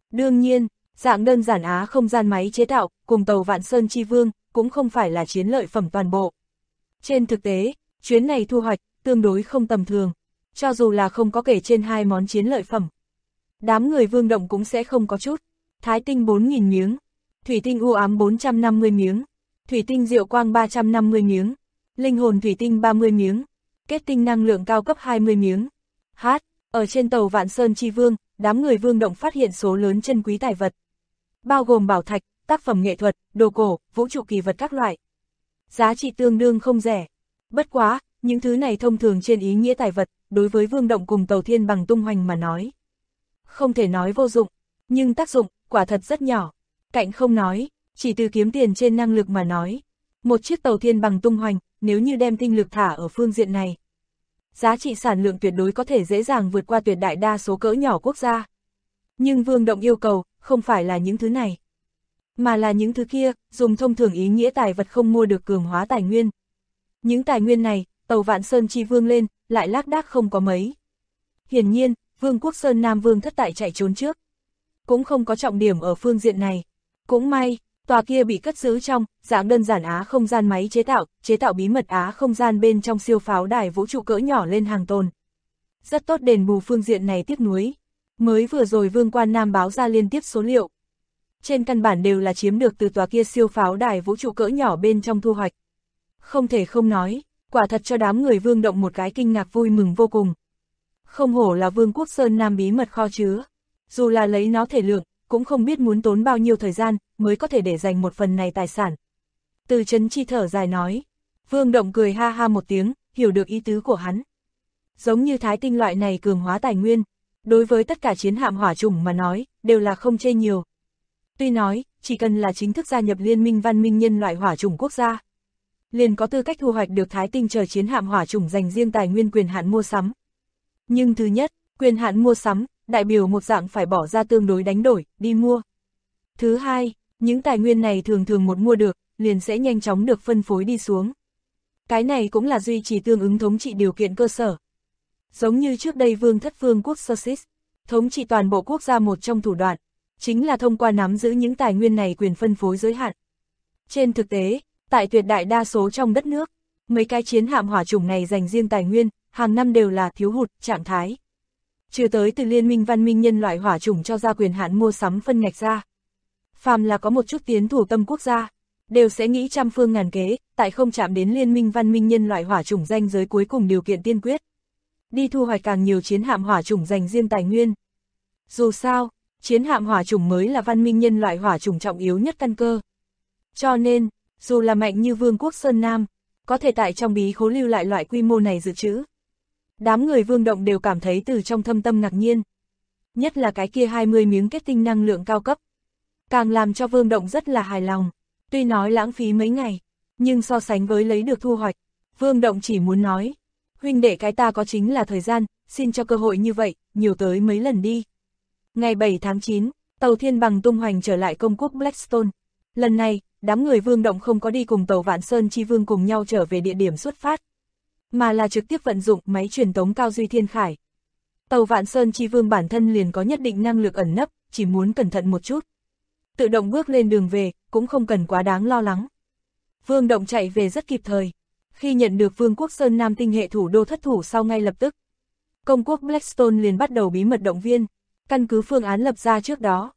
Đương nhiên, dạng đơn giản Á không gian máy chế tạo, cùng tàu Vạn Sơn Chi Vương, cũng không phải là chiến lợi phẩm toàn bộ. Trên thực tế, chuyến này thu hoạch, tương đối không tầm thường, cho dù là không có kể trên 2 món chiến lợi phẩm. Đám người Vương Động cũng sẽ không có chút. Thái tinh 4.000 miếng, thủy tinh u ám 450 miếng, thủy tinh diệu quang 350 miếng, linh hồn thủy tinh 30 miếng, kết tinh năng lượng cao cấp 20 miếng. Ở trên tàu Vạn Sơn Chi Vương, đám người Vương Động phát hiện số lớn chân quý tài vật, bao gồm bảo thạch, tác phẩm nghệ thuật, đồ cổ, vũ trụ kỳ vật các loại. Giá trị tương đương không rẻ. Bất quá, những thứ này thông thường trên ý nghĩa tài vật, đối với Vương Động cùng tàu Thiên Bằng tung hoành mà nói, không thể nói vô dụng, nhưng tác dụng, quả thật rất nhỏ. Cạnh không nói, chỉ từ kiếm tiền trên năng lực mà nói, một chiếc tàu Thiên Bằng tung hoành, nếu như đem tinh lực thả ở phương diện này, giá trị sản lượng tuyệt đối có thể dễ dàng vượt qua tuyệt đại đa số cỡ nhỏ quốc gia. Nhưng Vương Động yêu cầu, không phải là những thứ này, mà là những thứ kia, dùng thông thường ý nghĩa tài vật không mua được cường hóa tài nguyên. Những tài nguyên này, tàu Vạn Sơn Chi Vương lên, lại lác đác không có mấy. Hiển nhiên, Vương quốc Sơn Nam Vương thất tại chạy trốn trước, cũng không có trọng điểm ở phương diện này. Cũng may, tòa kia bị cất giữ trong, dạng đơn giản Á không gian máy chế tạo bí mật Á không gian bên trong siêu pháo đài vũ trụ cỡ nhỏ lên hàng tồn. Rất tốt đền bù phương diện này tiếc nuối. Mới vừa rồi Vương Quan Nam báo ra liên tiếp số liệu, trên căn bản đều là chiếm được từ tòa kia siêu pháo đài vũ trụ cỡ nhỏ bên trong thu hoạch. Không thể không nói, quả thật cho đám người Vương Động một cái kinh ngạc vui mừng vô cùng. Không hổ là Vương quốc Sơn Nam bí mật kho chứa, dù là lấy nó thể lượng, cũng không biết muốn tốn bao nhiêu thời gian mới có thể để dành một phần này tài sản. Từ Chấn Chi thở dài nói. Vương Động cười ha ha một tiếng, hiểu được ý tứ của hắn. Giống như thái tinh loại này cường hóa tài nguyên, đối với tất cả chiến hạm hỏa chủng mà nói, đều là không chê nhiều. Tuy nói, chỉ cần là chính thức gia nhập Liên minh văn minh nhân loại hỏa chủng quốc gia, liền có tư cách thu hoạch được thái tinh chờ chiến hạm hỏa chủng dành riêng tài nguyên quyền hạn mua sắm. Nhưng thứ nhất, quyền hạn mua sắm, đại biểu một dạng phải bỏ ra tương đối đánh đổi, đi mua. Thứ hai, những tài nguyên này thường thường một mua được, liền sẽ nhanh chóng được phân phối đi xuống. Cái này cũng là duy trì tương ứng thống trị điều kiện cơ sở. Giống như trước đây Vương thất Vương quốc Sussex, thống trị toàn bộ quốc gia một trong thủ đoạn, chính là thông qua nắm giữ những tài nguyên này quyền phân phối giới hạn. Trên thực tế, tại tuyệt đại đa số trong đất nước, mấy cái chiến hạm hỏa chủng này dành riêng tài nguyên, hàng năm đều là thiếu hụt trạng thái. Trừ tới từ Liên minh văn minh nhân loại hỏa chủng cho ra quyền hạn mua sắm phân ngạch ra, phàm là có một chút tiến thủ tâm quốc gia, đều sẽ nghĩ trăm phương ngàn kế, tại không chạm đến Liên minh văn minh nhân loại hỏa chủng ranh giới cuối cùng điều kiện tiên quyết, đi thu hoạch càng nhiều chiến hạm hỏa chủng dành riêng tài nguyên. Dù sao, chiến hạm hỏa chủng mới là văn minh nhân loại hỏa chủng trọng yếu nhất căn cơ. Cho nên, dù là mạnh như Vương quốc Sơn Nam, có thể tại trong bí khố lưu lại loại quy mô này dự trữ, đám người Vương Động đều cảm thấy từ trong thâm tâm ngạc nhiên. Nhất là cái kia 20 miếng kết tinh năng lượng cao cấp, càng làm cho Vương Động rất là hài lòng. Tuy nói lãng phí mấy ngày, nhưng so sánh với lấy được thu hoạch, Vương Động chỉ muốn nói, huynh đệ cái ta có chính là thời gian, xin cho cơ hội như vậy, nhiều tới mấy lần đi. Ngày 7 tháng 9, tàu Thiên Bằng tung hoành trở lại công quốc Blackstone. Lần này, đám người Vương Động không có đi cùng tàu Vạn Sơn Chi Vương cùng nhau trở về địa điểm xuất phát, mà là trực tiếp vận dụng máy truyền tống cao duy thiên khải. Tàu Vạn Sơn Chi Vương bản thân liền có nhất định năng lực ẩn nấp, chỉ muốn cẩn thận một chút, tự động bước lên đường về, cũng không cần quá đáng lo lắng. Vương Động chạy về rất kịp thời, khi nhận được Vương quốc Sơn Nam tinh hệ thủ đô thất thủ sau ngay lập tức, công quốc Blackstone liền bắt đầu bí mật động viên, căn cứ phương án lập ra trước đó.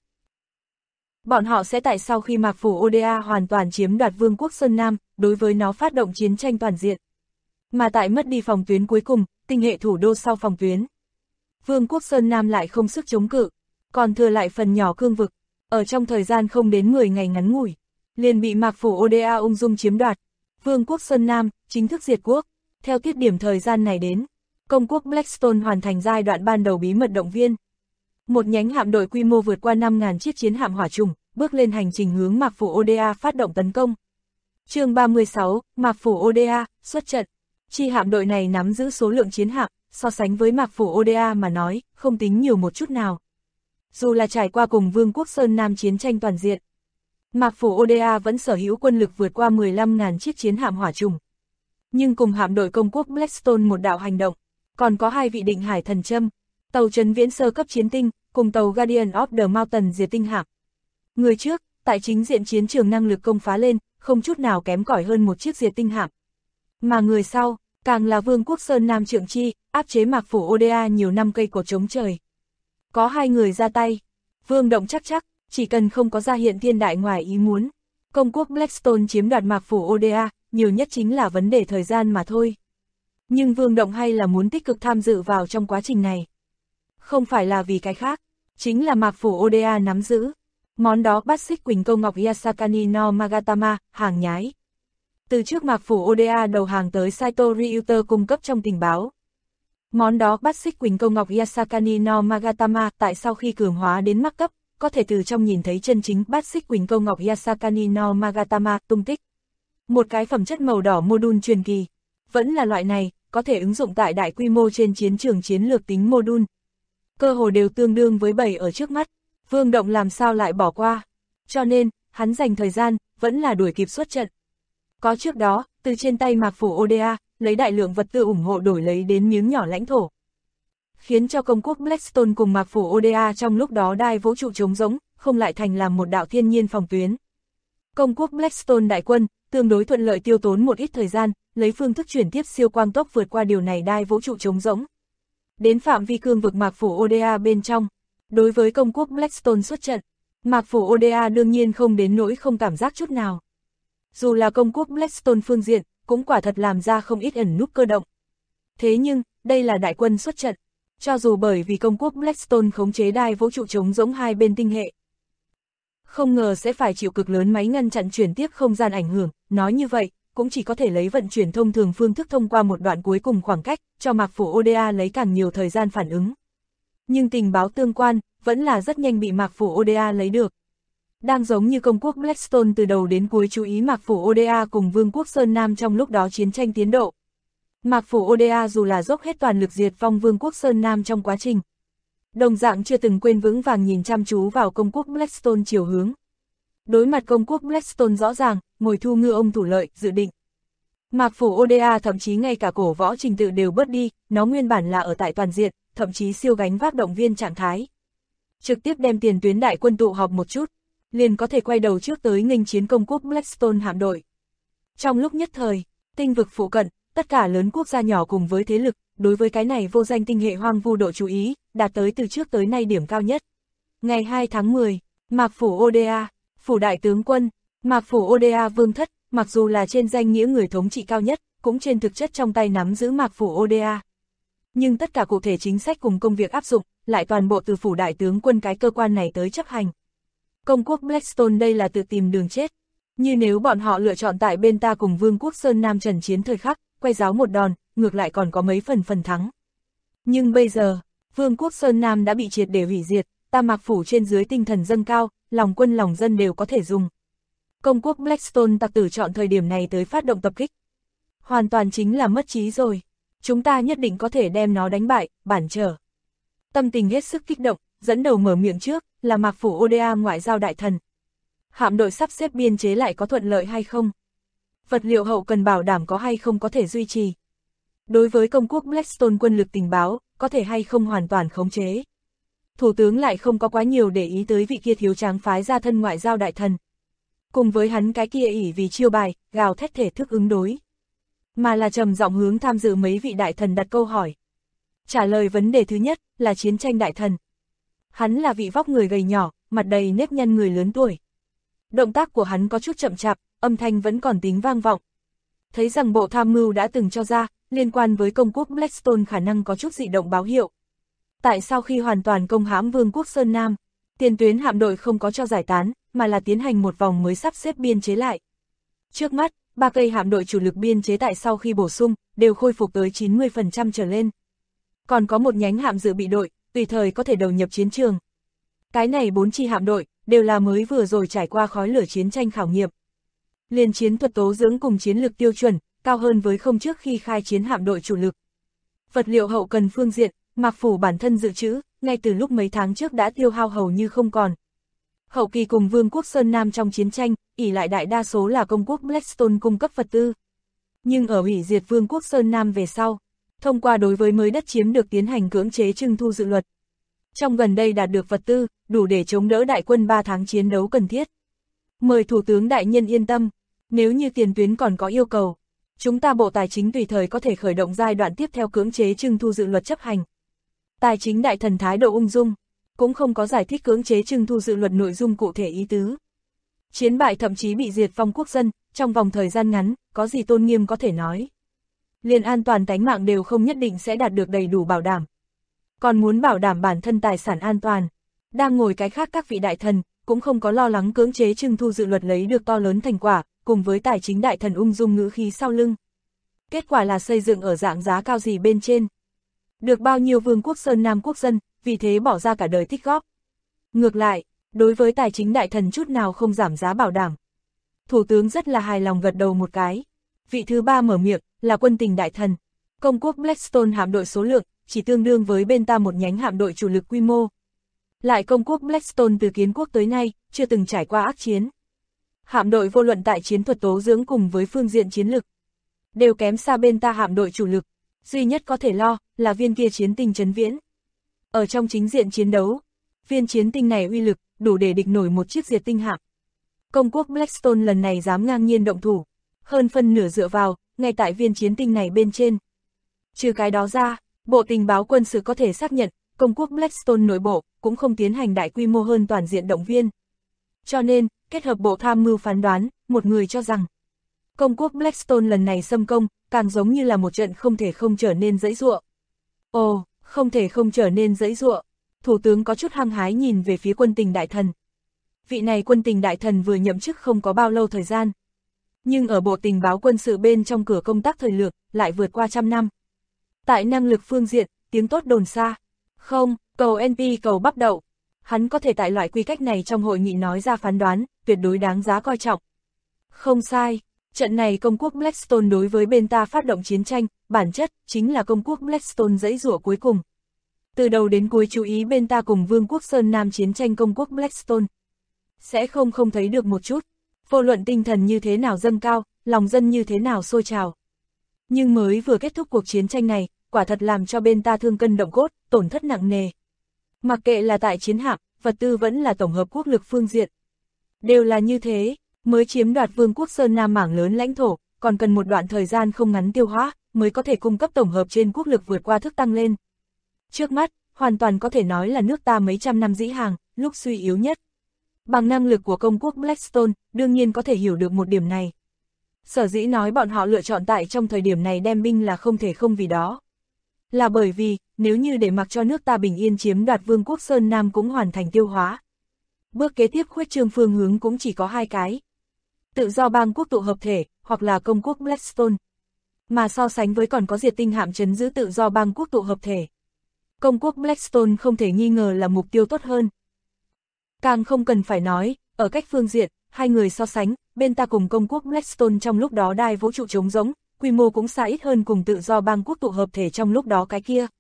Bọn họ sẽ tại sau khi Mạc Phủ Oda hoàn toàn chiếm đoạt Vương quốc Sơn Nam, đối với nó phát động chiến tranh toàn diện. Mà tại mất đi phòng tuyến cuối cùng, tinh hệ thủ đô sau phòng tuyến, Vương quốc Sơn Nam lại không sức chống cự, còn thừa lại phần nhỏ cương vực, ở trong thời gian không đến 10 ngày ngắn ngủi, liền bị Mạc Phủ Oda ung dung chiếm đoạt. Vương quốc Sơn Nam chính thức diệt quốc. Theo tiết điểm thời gian này đến, công quốc Blackstone hoàn thành giai đoạn ban đầu bí mật động viên. Một nhánh hạm đội quy mô vượt qua 5.000 chiếc chiến hạm hỏa trùng, bước lên hành trình hướng Mạc Phủ Oda phát động tấn công. Chương 36, Mạc Phủ Oda, xuất trận. Chi hạm đội này nắm giữ số lượng chiến hạm, so sánh với Mạc Phủ Oda mà nói, không tính nhiều một chút nào. Dù là trải qua cùng Vương quốc Sơn Nam chiến tranh toàn diện, Mạc Phủ Oda vẫn sở hữu quân lực vượt qua 15.000 chiếc chiến hạm hỏa trùng. Nhưng cùng hạm đội công quốc Blackstone một đạo hành động, còn có 2 vị định hải thần châm, tàu trấn viễn sơ cấp chiến tinh, cùng tàu Guardian of the Mountain diệt tinh hạm. Người trước, tại chính diện chiến trường năng lực công phá lên, không chút nào kém cỏi hơn một chiếc diệt tinh hạm. Mà người sau, càng là Vương quốc Sơn Nam Trượng Chi, áp chế Mạc Phủ Oda nhiều năm cây cột chống trời. Có hai người ra tay, Vương Động chắc, chỉ cần không có ra hiện thiên đại ngoài ý muốn. Công quốc Blackstone chiếm đoạt Mạc Phủ Oda, nhiều nhất chính là vấn đề thời gian mà thôi. Nhưng Vương Động hay là muốn tích cực tham dự vào trong quá trình này. Không phải là vì cái khác, chính là Mạc Phủ Oda nắm giữ. Món đó bát xích Quỳnh Câu Ngọc Yasakani no Magatama, hàng nhái. Từ trước Mạc Phủ Oda đầu hàng tới Saito Ryuter cung cấp trong tình báo. Món đó bát xích Quỳnh Câu Ngọc Yasakani no Magatama tại sau khi cường hóa đến mắc cấp, có thể từ trong nhìn thấy chân chính bát xích Quỳnh Câu Ngọc Yasakani no Magatama tung tích. Một cái phẩm chất màu đỏ module truyền kỳ, vẫn là loại này, có thể ứng dụng tại đại quy mô trên chiến trường chiến lược tính module. Cơ hồ đều tương đương với 7 ở trước mắt, Vương Động làm sao lại bỏ qua. Cho nên, hắn dành thời gian, vẫn là đuổi kịp xuất trận. Có trước đó, từ trên tay Mạc Phủ Oda, lấy đại lượng vật tư ủng hộ đổi lấy đến miếng nhỏ lãnh thổ. Khiến cho công quốc Blackstone cùng Mạc Phủ Oda trong lúc đó đai vũ trụ trống rỗng, không lại thành làm một đạo thiên nhiên phòng tuyến. Công quốc Blackstone đại quân, tương đối thuận lợi tiêu tốn một ít thời gian, lấy phương thức chuyển tiếp siêu quang tốc vượt qua điều này đai vũ trụ trống rỗng. Đến phạm vi cương vực Mạc Phủ Oda bên trong, đối với công quốc Blackstone xuất trận, Mạc Phủ Oda đương nhiên không đến nỗi không cảm giác chút nào. Dù là công quốc Blackstone phương diện, cũng quả thật làm ra không ít ẩn núp cơ động. Thế nhưng, đây là đại quân xuất trận, cho dù bởi vì công quốc Blackstone khống chế đai vũ trụ trống rỗng hai bên tinh hệ. Không ngờ sẽ phải chịu cực lớn máy ngăn chặn chuyển tiếp không gian ảnh hưởng, nói như vậy, cũng chỉ có thể lấy vận chuyển thông thường phương thức thông qua một đoạn cuối cùng khoảng cách, cho Mạc Phủ Oda lấy càng nhiều thời gian phản ứng. Nhưng tình báo tương quan, vẫn là rất nhanh bị Mạc Phủ Oda lấy được. Đang giống như công quốc Blackstone từ đầu đến cuối chú ý Mạc Phủ Oda cùng Vương quốc Sơn Nam trong lúc đó chiến tranh tiến độ. Mạc Phủ Oda dù là dốc hết toàn lực diệt vong Vương quốc Sơn Nam trong quá trình, đồng dạng chưa từng quên vững vàng nhìn chăm chú vào công quốc Blackstone chiều hướng. Đối mặt công quốc Blackstone rõ ràng, ngồi thu ngư ông thủ lợi, dự định. Mạc Phủ Oda thậm chí ngay cả cổ võ trình tự đều bớt đi, nó nguyên bản là ở tại toàn diện, thậm chí siêu gánh vác động viên trạng thái. Trực tiếp đem tiền tuyến đại quân tụ họp một chút, liền có thể quay đầu trước tới nghênh chiến công quốc Blackstone hạm đội. Trong lúc nhất thời, tinh vực phụ cận, tất cả lớn quốc gia nhỏ cùng với thế lực, đối với cái này vô danh tinh hệ hoang vu độ chú ý, đạt tới từ trước tới nay điểm cao nhất. Ngày 2 tháng 10, Mạc Phủ Oda, Phủ Đại tướng quân, Mạc Phủ Oda Vương Thất, mặc dù là trên danh nghĩa người thống trị cao nhất, cũng trên thực chất trong tay nắm giữ Mạc Phủ Oda. Nhưng tất cả cụ thể chính sách cùng công việc áp dụng, lại toàn bộ từ Phủ Đại tướng quân cái cơ quan này tới chấp hành. Công quốc Blackstone đây là tự tìm đường chết. Như nếu bọn họ lựa chọn tại bên ta cùng Vương quốc Sơn Nam trần chiến thời khắc, quay giáo một đòn, ngược lại còn có mấy phần thắng. Nhưng bây giờ, Vương quốc Sơn Nam đã bị triệt để hủy diệt, ta Mạc Phủ trên dưới tinh thần dâng cao, lòng quân lòng dân đều có thể dùng. Công quốc Blackstone tặc tử chọn thời điểm này tới phát động tập kích. Hoàn toàn chính là mất trí rồi. Chúng ta nhất định có thể đem nó đánh bại, bản trở. Tâm tình hết sức kích động, dẫn đầu mở miệng trước, là Mạc Phủ Oda ngoại giao đại thần. Hạm đội sắp xếp biên chế lại có thuận lợi hay không? Vật liệu hậu cần bảo đảm có hay không có thể duy trì? Đối với công quốc Blackstone quân lực tình báo, có thể hay không hoàn toàn khống chế? Thủ tướng lại không có quá nhiều để ý tới vị kia thiếu tráng phái ra thân ngoại giao đại thần. Cùng với hắn cái kia ỷ vì chiêu bài, gào thét thể thức ứng đối. Mà là trầm giọng hướng tham dự mấy vị đại thần đặt câu hỏi. Trả lời vấn đề thứ nhất là chiến tranh đại thần. Hắn là vị vóc người gầy nhỏ, mặt đầy nếp nhăn người lớn tuổi. Động tác của hắn có chút chậm chạp, âm thanh vẫn còn tính vang vọng. Thấy rằng bộ tham mưu đã từng cho ra, liên quan với công quốc Blackstone khả năng có chút dị động báo hiệu. Tại sau khi hoàn toàn công hãm Vương quốc Sơn Nam, tiền tuyến hạm đội không có cho giải tán, mà là tiến hành một vòng mới sắp xếp biên chế lại. Trước mắt, 3 cây hạm đội chủ lực biên chế tại sau khi bổ sung, đều khôi phục tới 90% trở lên. Còn có một nhánh hạm dự bị đội, tùy thời có thể đầu nhập chiến trường. Cái này 4 chi hạm đội, đều là mới vừa rồi trải qua khói lửa chiến tranh khảo nghiệm. Liên chiến thuật tố dưỡng cùng chiến lược tiêu chuẩn, cao hơn với không trước khi khai chiến hạm đội chủ lực. Vật liệu hậu cần phương diện, Mạc Phủ bản thân dự trữ, ngay từ lúc mấy tháng trước đã tiêu hao hầu như không còn. Hậu kỳ cùng Vương quốc Sơn Nam trong chiến tranh, ỷ lại đại đa số là công quốc Blackstone cung cấp vật tư. Nhưng ở hủy diệt Vương quốc Sơn Nam về sau, thông qua đối với mới đất chiếm được tiến hành cưỡng chế trưng thu dự luật. Trong gần đây đạt được vật tư, đủ để chống đỡ đại quân 3 tháng chiến đấu cần thiết. Mời Thủ tướng đại nhân yên tâm, nếu như tiền tuyến còn có yêu cầu, chúng ta Bộ Tài chính tùy thời có thể khởi động giai đoạn tiếp theo cưỡng chế trưng thu dự luật chấp hành. Tài chính đại thần thái độ ung dung, cũng không có giải thích cưỡng chế trưng thu dự luật nội dung cụ thể ý tứ. Chiến bại thậm chí bị diệt vong quốc dân, trong vòng thời gian ngắn, có gì tôn nghiêm có thể nói. Liền an toàn tánh mạng đều không nhất định sẽ đạt được đầy đủ bảo đảm. Còn muốn bảo đảm bản thân tài sản an toàn, đang ngồi cái khác các vị đại thần, cũng không có lo lắng cưỡng chế trưng thu dự luật lấy được to lớn thành quả, cùng với tài chính đại thần ung dung ngữ khí sau lưng. Kết quả là xây dựng ở dạng giá cao gì bên trên. Được bao nhiêu vương quốc Sơn Nam quốc dân, vì thế bỏ ra cả đời tích góp. Ngược lại, đối với tài chính đại thần chút nào không giảm giá bảo đảm. Thủ tướng rất là hài lòng gật đầu một cái. Vị thứ ba mở miệng, là quân tình đại thần. Công quốc Blackstone hạm đội số lượng, chỉ tương đương với bên ta một nhánh hạm đội chủ lực quy mô. Lại công quốc Blackstone từ kiến quốc tới nay, chưa từng trải qua ác chiến. Hạm đội vô luận tại chiến thuật tố dưỡng cùng với phương diện chiến lực, đều kém xa bên ta hạm đội chủ lực, duy nhất có thể lo, là viên kia chiến tinh Trấn Viễn. Ở trong chính diện chiến đấu, viên chiến tinh này uy lực, đủ để địch nổi một chiếc diệt tinh hạm. Công quốc Blackstone lần này dám ngang nhiên động thủ, hơn phân nửa dựa vào, ngay tại viên chiến tinh này bên trên. Trừ cái đó ra, Bộ Tình báo quân sự có thể xác nhận, công quốc Blackstone nội bộ, cũng không tiến hành đại quy mô hơn toàn diện động viên. Cho nên, kết hợp bộ tham mưu phán đoán, một người cho rằng, công quốc Blackstone lần này xâm công, càng giống như là một trận không thể không trở nên dãy dụa. Ồ, không thể không trở nên dãy dụa. Thủ tướng có chút hăng hái nhìn về phía quân tình đại thần. Vị này quân tình đại thần vừa nhậm chức không có bao lâu thời gian. Nhưng ở bộ tình báo quân sự bên trong cửa công tác thời lược, lại vượt qua 100 năm. Tại năng lực phương diện, tiếng tốt đồn xa. Không, cầu NP cầu bắp đậu. Hắn có thể tại loại quy cách này trong hội nghị nói ra phán đoán, tuyệt đối đáng giá coi trọng. Không sai, trận này công quốc Blackstone đối với bên ta phát động chiến tranh, bản chất, chính là công quốc Blackstone dãy rủa cuối cùng. Từ đầu đến cuối chú ý bên ta cùng Vương quốc Sơn Nam chiến tranh công quốc Blackstone. Sẽ không thấy được một chút, vô luận tinh thần như thế nào dâng cao, lòng dân như thế nào sôi trào. Nhưng mới vừa kết thúc cuộc chiến tranh này, quả thật làm cho bên ta thương cân động cốt, tổn thất nặng nề. Mặc kệ là tại chiến hạm, vật tư vẫn là tổng hợp quốc lực phương diện. Đều là như thế, mới chiếm đoạt Vương quốc Sơn Nam mảng lớn lãnh thổ, còn cần một đoạn thời gian không ngắn tiêu hóa, mới có thể cung cấp tổng hợp trên quốc lực vượt qua thức tăng lên. Trước mắt, hoàn toàn có thể nói là nước ta mấy trăm năm dĩ hàng, lúc suy yếu nhất. Bằng năng lực của công quốc Blackstone, đương nhiên có thể hiểu được một điểm này. Sở dĩ nói bọn họ lựa chọn tại trong thời điểm này đem binh là không thể không vì đó. Là bởi vì, nếu như để mặc cho nước ta bình yên chiếm đoạt Vương quốc Sơn Nam cũng hoàn thành tiêu hóa. Bước kế tiếp khuếch trương phương hướng cũng chỉ có hai cái. Tự do bang quốc tụ hợp thể, hoặc là công quốc Blackstone. Mà so sánh với còn có diệt tinh hạm trấn giữ tự do bang quốc tụ hợp thể. Công quốc Blackstone không thể nghi ngờ là mục tiêu tốt hơn. Càng không cần phải nói, ở cách phương diện, hai người so sánh, bên ta cùng công quốc Blackstone trong lúc đó đai vũ trụ trống rỗng, quy mô cũng xa ít hơn cùng tự do bang quốc tụ hợp thể trong lúc đó cái kia.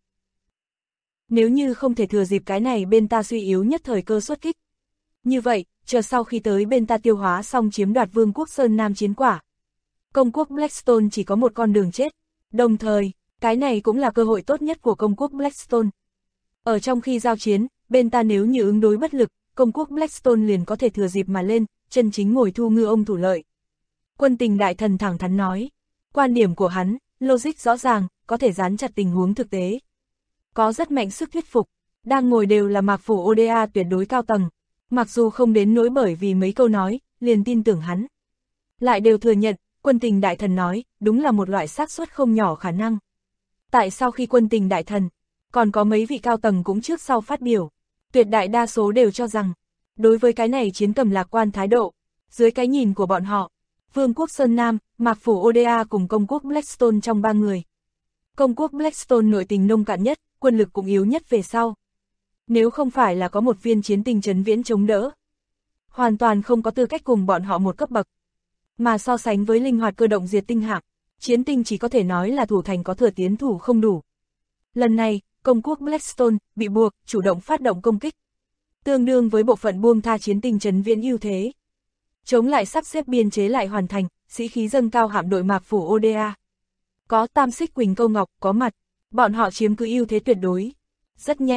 Nếu như không thể thừa dịp cái này bên ta suy yếu nhất thời cơ xuất kích. Như vậy, chờ sau khi tới bên ta tiêu hóa xong chiếm đoạt Vương quốc Sơn Nam chiến quả. Công quốc Blackstone chỉ có một con đường chết. Đồng thời, cái này cũng là cơ hội tốt nhất của công quốc Blackstone. Ở trong khi giao chiến, bên ta nếu như ứng đối bất lực, công quốc Blackstone liền có thể thừa dịp mà lên, chân chính ngồi thu ngư ông thủ lợi. Quân tình đại thần thẳng thắn nói. Quan điểm của hắn, logic rõ ràng, có thể dán chặt tình huống thực tế. Có rất mạnh sức thuyết phục, đang ngồi đều là Mạc Phủ ODA tuyệt đối cao tầng. Mặc dù không đến nỗi bởi vì mấy câu nói, liền tin tưởng hắn. Lại đều thừa nhận, quân tình đại thần nói, đúng là một loại xác suất không nhỏ khả năng. Tại sau khi quân tình đại thần, còn có mấy vị cao tầng cũng trước sau phát biểu, tuyệt đại đa số đều cho rằng, đối với cái này chiến cầm lạc quan thái độ, dưới cái nhìn của bọn họ, Vương quốc Sơn Nam, Mạc Phủ ODA cùng công quốc Blackstone trong ba người. Công quốc Blackstone nội tình nông cạn nhất, quân lực cũng yếu nhất về sau. Nếu không phải là có một viên chiến tinh Trấn Viễn chống đỡ, hoàn toàn không có tư cách cùng bọn họ một cấp bậc. Mà so sánh với linh hoạt cơ động diệt tinh hạm, chiến tinh chỉ có thể nói là thủ thành có thừa tiến thủ không đủ. Lần này, công quốc Blackstone bị buộc chủ động phát động công kích, tương đương với bộ phận buông tha chiến tinh Trấn Viễn ưu thế. Chống lại sắp xếp biên chế lại hoàn thành, sĩ khí dâng cao hạm đội Mạc Phủ ODA. Có Tam Xích Quỳnh Câu Ngọc có mặt, bọn họ chiếm cứ ưu thế tuyệt đối. Rất nhanh,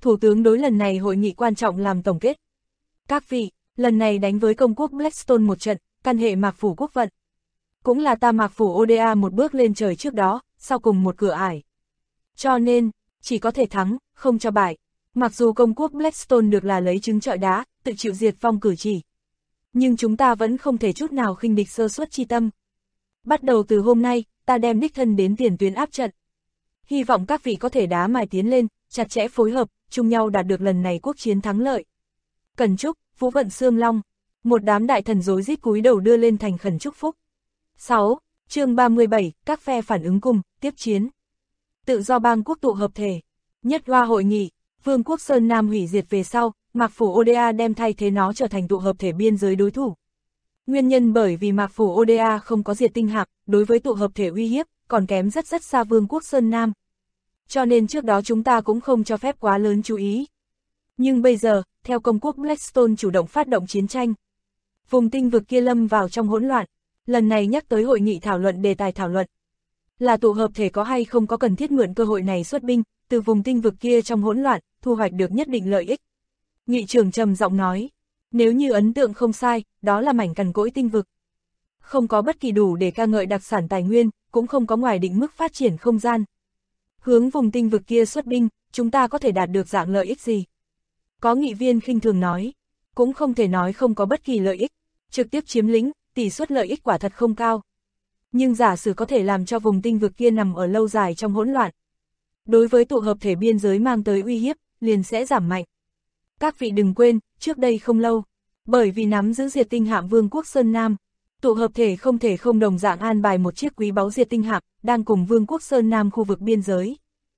Thủ tướng đối lần này hội nghị quan trọng làm tổng kết. Các vị, lần này đánh với công quốc Blackstone một trận, căn hệ Mạc Phủ quốc vận. Cũng là ta Mạc Phủ ODA một bước lên trời trước đó, sau cùng một cửa ải. Cho nên, chỉ có thể thắng, không cho bại. Mặc dù công quốc Blackstone được là lấy trứng trọi đá, tự chịu diệt vong cử chỉ. Nhưng chúng ta vẫn không thể chút nào khinh địch sơ suất chi tâm. Bắt đầu từ hôm nay, ta đem đích thân đến tiền tuyến áp trận. Hy vọng các vị có thể đá mài tiến lên, chặt chẽ phối hợp, chung nhau đạt được lần này quốc chiến thắng lợi. Cần chúc, Vũ vận xương long. Một đám đại thần rối rít cúi đầu đưa lên thành khẩn chúc phúc. 6. Chương 37, các phe phản ứng cùng, tiếp chiến. Tự do bang quốc tụ hợp thể. Nhất Hoa hội nghị, Vương quốc Sơn Nam hủy diệt về sau, Mạc Phủ ODA đem thay thế nó trở thành tụ hợp thể biên giới đối thủ. Nguyên nhân bởi vì Mạc Phủ ODA không có diệt tinh hạm, đối với tụ hợp thể uy hiếp, còn kém rất xa Vương quốc Sơn Nam. Cho nên trước đó chúng ta cũng không cho phép quá lớn chú ý. Nhưng bây giờ, theo công quốc Blackstone chủ động phát động chiến tranh, vùng tinh vực kia lâm vào trong hỗn loạn. Lần này nhắc tới hội nghị thảo luận đề tài thảo luận là tụ hợp thể có hay không có cần thiết mượn cơ hội này xuất binh, từ vùng tinh vực kia trong hỗn loạn, thu hoạch được nhất định lợi ích. Nghị trưởng trầm giọng nói, nếu như ấn tượng không sai, đó là mảnh cằn cỗi tinh vực. Không có bất kỳ đủ để ca ngợi đặc sản tài nguyên, cũng không có ngoài định mức phát triển không gian. Hướng vùng tinh vực kia xuất binh, chúng ta có thể đạt được dạng lợi ích gì? Có nghị viên khinh thường nói, cũng không thể nói không có bất kỳ lợi ích, trực tiếp chiếm lĩnh, tỷ suất lợi ích quả thật không cao. Nhưng giả sử có thể làm cho vùng tinh vực kia nằm ở lâu dài trong hỗn loạn. Đối với tụ hợp thể biên giới mang tới uy hiếp, liền sẽ giảm mạnh. Các vị đừng quên, trước đây không lâu, bởi vì nắm giữ diệt tinh hạm Vương quốc Sơn Nam, tụ hợp thể không thể không đồng dạng an bài một chiếc quý báu diệt tinh hạm, đang cùng Vương quốc Sơn Nam khu vực biên giới.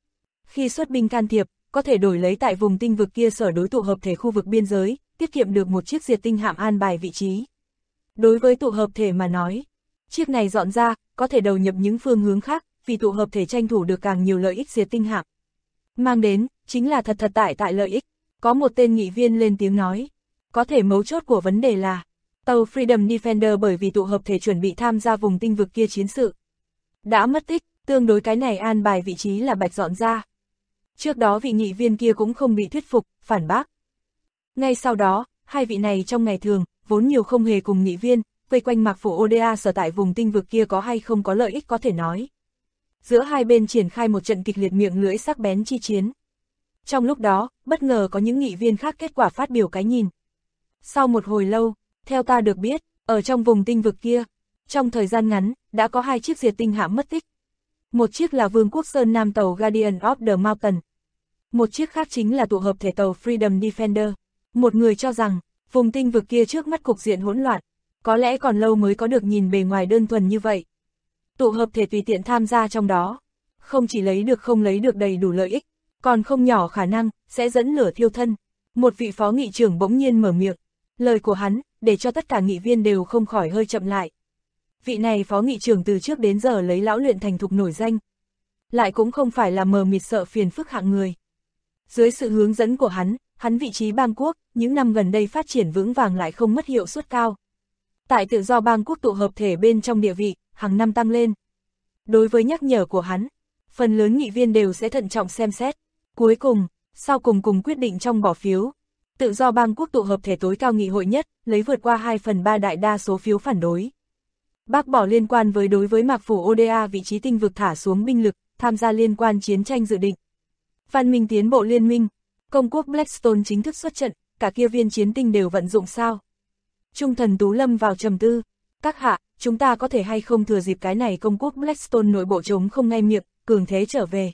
Khi xuất binh can thiệp, có thể đổi lấy tại vùng tinh vực kia sở đối tụ hợp thể khu vực biên giới, tiết kiệm được một chiếc diệt tinh hạm an bài vị trí. Đối với tụ hợp thể mà nói, chiếc này dọn ra, có thể đầu nhập những phương hướng khác, vì tụ hợp thể tranh thủ được càng nhiều lợi ích diệt tinh hạm. Mang đến, chính là thật tại lợi ích. Có một tên nghị viên lên tiếng nói, có thể mấu chốt của vấn đề là, tàu Freedom Defender bởi vì tụ hợp thể chuẩn bị tham gia vùng tinh vực kia chiến sự. Đã mất tích, tương đối cái này an bài vị trí là bạch dọn ra. Trước đó vị nghị viên kia cũng không bị thuyết phục, phản bác. Ngay sau đó, hai vị này trong ngày thường, vốn nhiều không hề cùng nghị viên, vây quanh Mạc Phủ ODA sở tại vùng tinh vực kia có hay không có lợi ích có thể nói. Giữa hai bên triển khai một trận kịch liệt miệng lưỡi sắc bén chi chiến. Trong lúc đó, bất ngờ có những nghị viên khác kết quả phát biểu cái nhìn. Sau một hồi lâu, theo ta được biết, ở trong vùng tinh vực kia, trong thời gian ngắn, đã có 2 chiếc diệt tinh hạm mất tích. Một chiếc là Vương quốc Sơn Nam tàu Guardian of the Mountain. Một chiếc khác chính là tụ hợp thể tàu Freedom Defender. Một người cho rằng, vùng tinh vực kia trước mắt cục diện hỗn loạn, có lẽ còn lâu mới có được nhìn bề ngoài đơn thuần như vậy. Tụ hợp thể tùy tiện tham gia trong đó, không chỉ không lấy được đầy đủ lợi ích, còn không nhỏ khả năng, sẽ dẫn lửa thiêu thân. Một vị phó nghị trưởng bỗng nhiên mở miệng, lời của hắn, để cho tất cả nghị viên đều không khỏi hơi chậm lại. Vị này phó nghị trưởng từ trước đến giờ lấy lão luyện thành thục nổi danh. Lại cũng không phải là mờ mịt sợ phiền phức hạng người. Dưới sự hướng dẫn của hắn vị trí bang quốc, những năm gần đây phát triển vững vàng lại không mất hiệu suất cao. Tại tự do bang quốc tụ hợp thể bên trong địa vị, hàng năm tăng lên. Đối với nhắc nhở của hắn, phần lớn nghị viên đều sẽ thận trọng xem xét. Cuối cùng, sau cùng quyết định trong bỏ phiếu, tự do bang quốc tụ hợp thể tối cao nghị hội nhất, lấy vượt qua 2/3 đại đa số phiếu phản đối. Bác bỏ liên quan với đối với Mạc Phủ ODA vị trí tinh vực thả xuống binh lực, tham gia liên quan chiến tranh dự định. Văn minh tiến bộ liên minh, công quốc Blackstone chính thức xuất trận, cả kia viên chiến tinh đều vận dụng sao? Trung thần Tú lâm vào trầm tư, các hạ, chúng ta có thể hay không thừa dịp cái này công quốc Blackstone nội bộ trống không ngay miệng, cường thế trở về.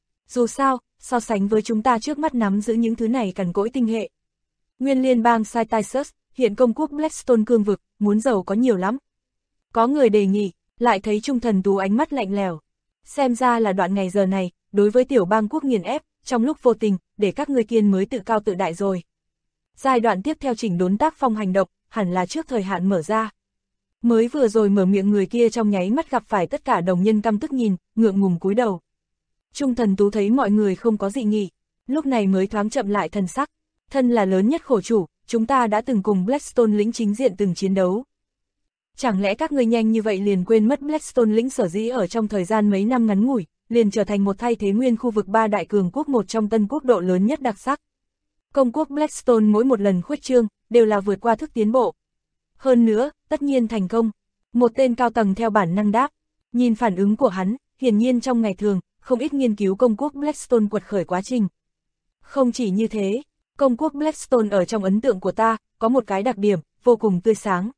Dù sao, so sánh với chúng ta trước mắt nắm giữ những thứ này cằn cỗi tinh hệ. Nguyên liên bang Cytisus, hiện công quốc Blackstone cương vực, muốn giàu có nhiều lắm. Có người đề nghị, lại thấy Trung thần Tú ánh mắt lạnh lẽo. Xem ra là đoạn ngày giờ này, đối với tiểu bang quốc nghiền ép, trong lúc vô tình, để các ngươi kiên mới tự cao tự đại rồi. Giai đoạn tiếp theo chỉnh đốn tác phong hành động, hẳn là trước thời hạn mở ra. Mới vừa rồi mở miệng người kia trong nháy mắt gặp phải tất cả đồng nhân căm tức nhìn, ngượng ngùng cúi đầu. Trung thần Tú thấy mọi người không có dị nghị, lúc này mới thoáng chậm lại thần sắc. Thân là lớn nhất khổ chủ, chúng ta đã từng cùng Blackstone lĩnh chính diện từng chiến đấu. Chẳng lẽ các ngươi nhanh như vậy liền quên mất Blackstone lĩnh sở dĩ ở trong thời gian mấy năm ngắn ngủi, liền trở thành một thay thế nguyên khu vực ba đại cường quốc, một trong tân quốc độ lớn nhất đặc sắc. Công quốc Blackstone mỗi một lần khuếch trương, đều là vượt qua thức tiến bộ. Hơn nữa, tất nhiên thành công. Một tên cao tầng theo bản năng đáp, nhìn phản ứng của hắn, hiển nhiên trong ngày thường, không ít nghiên cứu công quốc Blackstone quật khởi quá trình. Không chỉ như thế, công quốc Blackstone ở trong ấn tượng của ta, có một cái đặc điểm, vô cùng tươi sáng.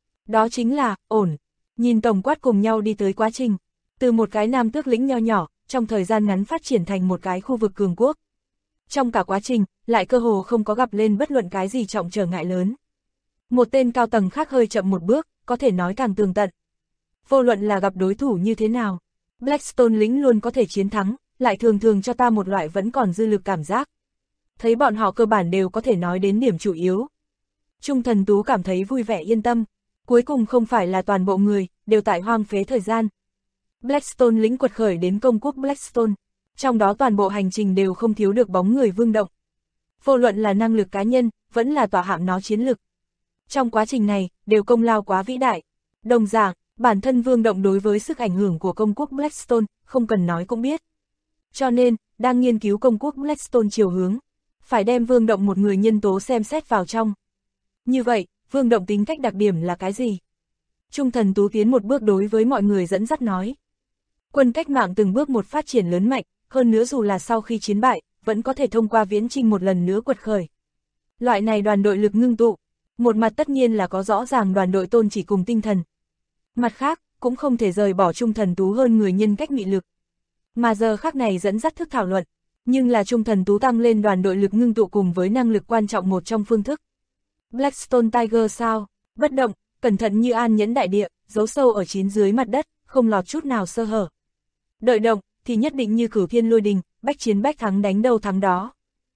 Đó chính là, ổn. Nhìn tổng quát cùng nhau đi tới quá trình. Từ một cái nam tước lĩnh nho nhỏ, trong thời gian ngắn phát triển thành một cái khu vực cường quốc. Trong cả quá trình, lại cơ hồ không có gặp lên bất luận cái gì trọng trở ngại lớn. Một tên cao tầng khác hơi chậm một bước, có thể nói càng tường tận. Vô luận là gặp đối thủ như thế nào, Blackstone lĩnh luôn có thể chiến thắng, lại thường thường cho ta một loại vẫn còn dư lực cảm giác. Thấy bọn họ cơ bản đều có thể nói đến điểm chủ yếu. Trung Thần Tú cảm thấy vui vẻ yên tâm, cuối cùng không phải là toàn bộ người, đều tại hoang phế thời gian. Blackstone lĩnh quật khởi đến công quốc Blackstone, trong đó toàn bộ hành trình đều không thiếu được bóng người Vương Động. Vô luận là năng lực cá nhân, vẫn là tỏa hạm nó chiến lực. Trong quá trình này, đều công lao quá vĩ đại. Đồng dạng, bản thân Vương Động đối với sức ảnh hưởng của công quốc Blackstone, không cần nói cũng biết. Cho nên, đang nghiên cứu công quốc Blackstone chiều hướng, phải đem Vương Động một người nhân tố xem xét vào trong. Như vậy, Vương Động tính cách đặc điểm là cái gì? Trung Thần Tú tiến một bước đối với mọi người dẫn dắt nói. Quân cách mạng từng bước một phát triển lớn mạnh, hơn nữa dù là sau khi chiến bại, vẫn có thể thông qua viễn chinh một lần nữa quật khởi. Loại này đoàn đội lực ngưng tụ, một mặt tất nhiên là có rõ ràng đoàn đội tôn chỉ cùng tinh thần. Mặt khác, cũng không thể rời bỏ Trung Thần Tú hơn người nhân cách mị lực. Mà giờ khắc này dẫn dắt thức thảo luận, nhưng là Trung Thần Tú tăng lên đoàn đội lực ngưng tụ cùng với năng lực quan trọng một trong phương thức. Blackstone Tiger sao, bất động, cẩn thận như an nhẫn đại địa, giấu sâu ở chín dưới mặt đất, không lọt chút nào sơ hở. Đợi động, thì nhất định như Cửu Thiên Lôi Đình, bách chiến bách thắng, đánh đâu thắng đó.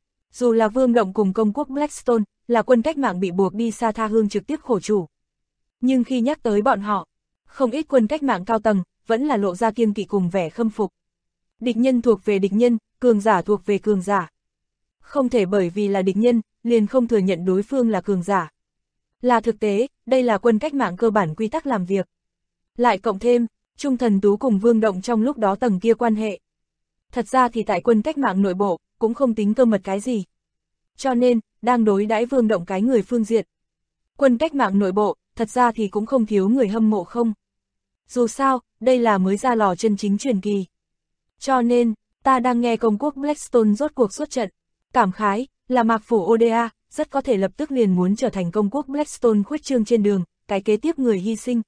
Dù là Vương Động cùng công quốc Blackstone, là quân cách mạng bị buộc đi xa tha hương trực tiếp khổ chủ. Nhưng khi nhắc tới bọn họ, không ít quân cách mạng cao tầng, vẫn là lộ ra kiêng kỵ cùng vẻ khâm phục. Địch nhân thuộc về địch nhân, cường giả thuộc về cường giả. Không thể bởi vì là địch nhân, liền không thừa nhận đối phương là cường giả. Là thực tế, đây là quân cách mạng cơ bản quy tắc làm việc. Lại cộng thêm, Trung Thần Tú cùng Vương Động trong lúc đó tầng kia quan hệ. Thật ra thì tại quân cách mạng nội bộ, cũng không tính cơ mật cái gì. Cho nên, đang đối đãi Vương Động cái người phương diện. Quân cách mạng nội bộ, thật ra thì cũng không thiếu người hâm mộ không. Dù sao, đây là mới ra lò chân chính truyền kỳ. Cho nên, ta đang nghe công quốc Blackstone rốt cuộc xuất trận. Cảm khái, là Mạc Phủ Oda, rất có thể lập tức liền muốn trở thành công quốc Blackstone khuếch trương trên đường, cái kế tiếp người hy sinh.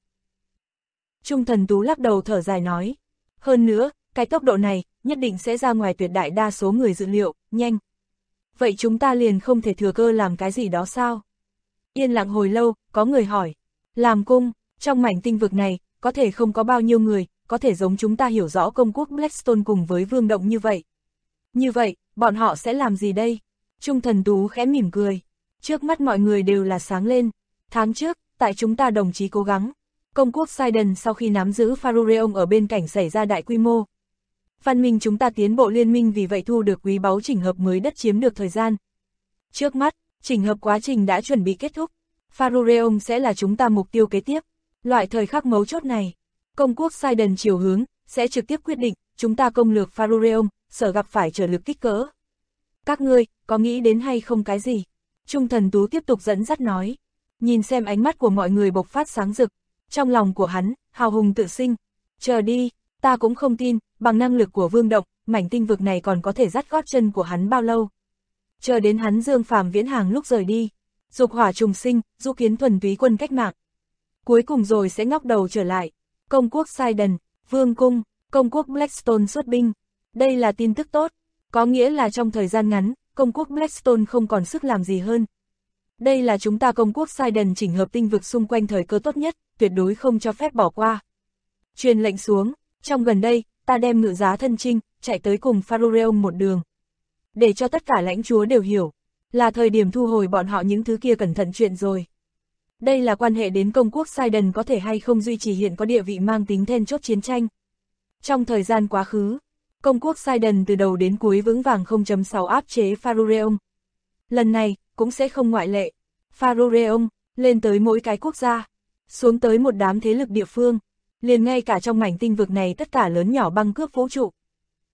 Trung Thần Tú lắc đầu thở dài nói. Hơn nữa, cái tốc độ này, nhất định sẽ ra ngoài tuyệt đại đa số người dự liệu, nhanh. Vậy chúng ta liền không thể thừa cơ làm cái gì đó sao? Yên lặng hồi lâu, có người hỏi. Làm cung, trong mảnh tinh vực này, có thể không có bao nhiêu người, có thể giống chúng ta hiểu rõ công quốc Blackstone cùng với Vương Động như vậy. Như vậy, bọn họ sẽ làm gì đây? Trung Thần Tú khẽ mỉm cười. Trước mắt mọi người đều là sáng lên. Tháng trước, tại chúng ta đồng chí cố gắng. Công quốc Sidon sau khi nắm giữ Farureon ở bên cạnh xảy ra đại quy mô. Văn minh chúng ta tiến bộ liên minh vì vậy thu được quý báu chỉnh hợp mới đất chiếm được thời gian. Trước mắt, chỉnh hợp quá trình đã chuẩn bị kết thúc. Farureon sẽ là chúng ta mục tiêu kế tiếp. Loại thời khắc mấu chốt này, công quốc Sidon chiều hướng, sẽ trực tiếp quyết định, chúng ta công lược Farureon, sở gặp phải trở lực kích cỡ. Các ngươi, có nghĩ đến hay không cái gì? Trung Thần Tú tiếp tục dẫn dắt nói. Nhìn xem ánh mắt của mọi người bộc phát sáng rực. Trong lòng của hắn, hào hùng tự sinh. Chờ đi, ta cũng không tin, bằng năng lực của Vương Động, mảnh tinh vực này còn có thể dắt gót chân của hắn bao lâu. Chờ đến hắn dương phàm viễn hàng lúc rời đi. Dục hỏa trùng sinh, du kiến thuần túy quân cách mạng. Cuối cùng rồi sẽ ngóc đầu trở lại. Công quốc Sidon, Vương Cung, công quốc Blackstone xuất binh. Đây là tin tức tốt. Có nghĩa là trong thời gian ngắn, công quốc Blackstone không còn sức làm gì hơn. Đây là chúng ta công quốc Sidon chỉnh hợp tinh vực xung quanh thời cơ tốt nhất, tuyệt đối không cho phép bỏ qua. Truyền lệnh xuống, trong gần đây, ta đem ngự giá thân chinh, chạy tới cùng Farureon một đường. Để cho tất cả lãnh chúa đều hiểu, là thời điểm thu hồi bọn họ những thứ kia cẩn thận chuyện rồi. Đây là quan hệ đến công quốc Sidon có thể hay không duy trì hiện có địa vị mang tính then chốt chiến tranh. Trong thời gian quá khứ, công quốc Sidon từ đầu đến cuối vững vàng 0.6 áp chế Farureon. Lần này, cũng sẽ không ngoại lệ. Farureon, lên tới mỗi cái quốc gia, xuống tới một đám thế lực địa phương, liền ngay cả trong mảnh tinh vực này tất cả lớn nhỏ băng cướp vũ trụ,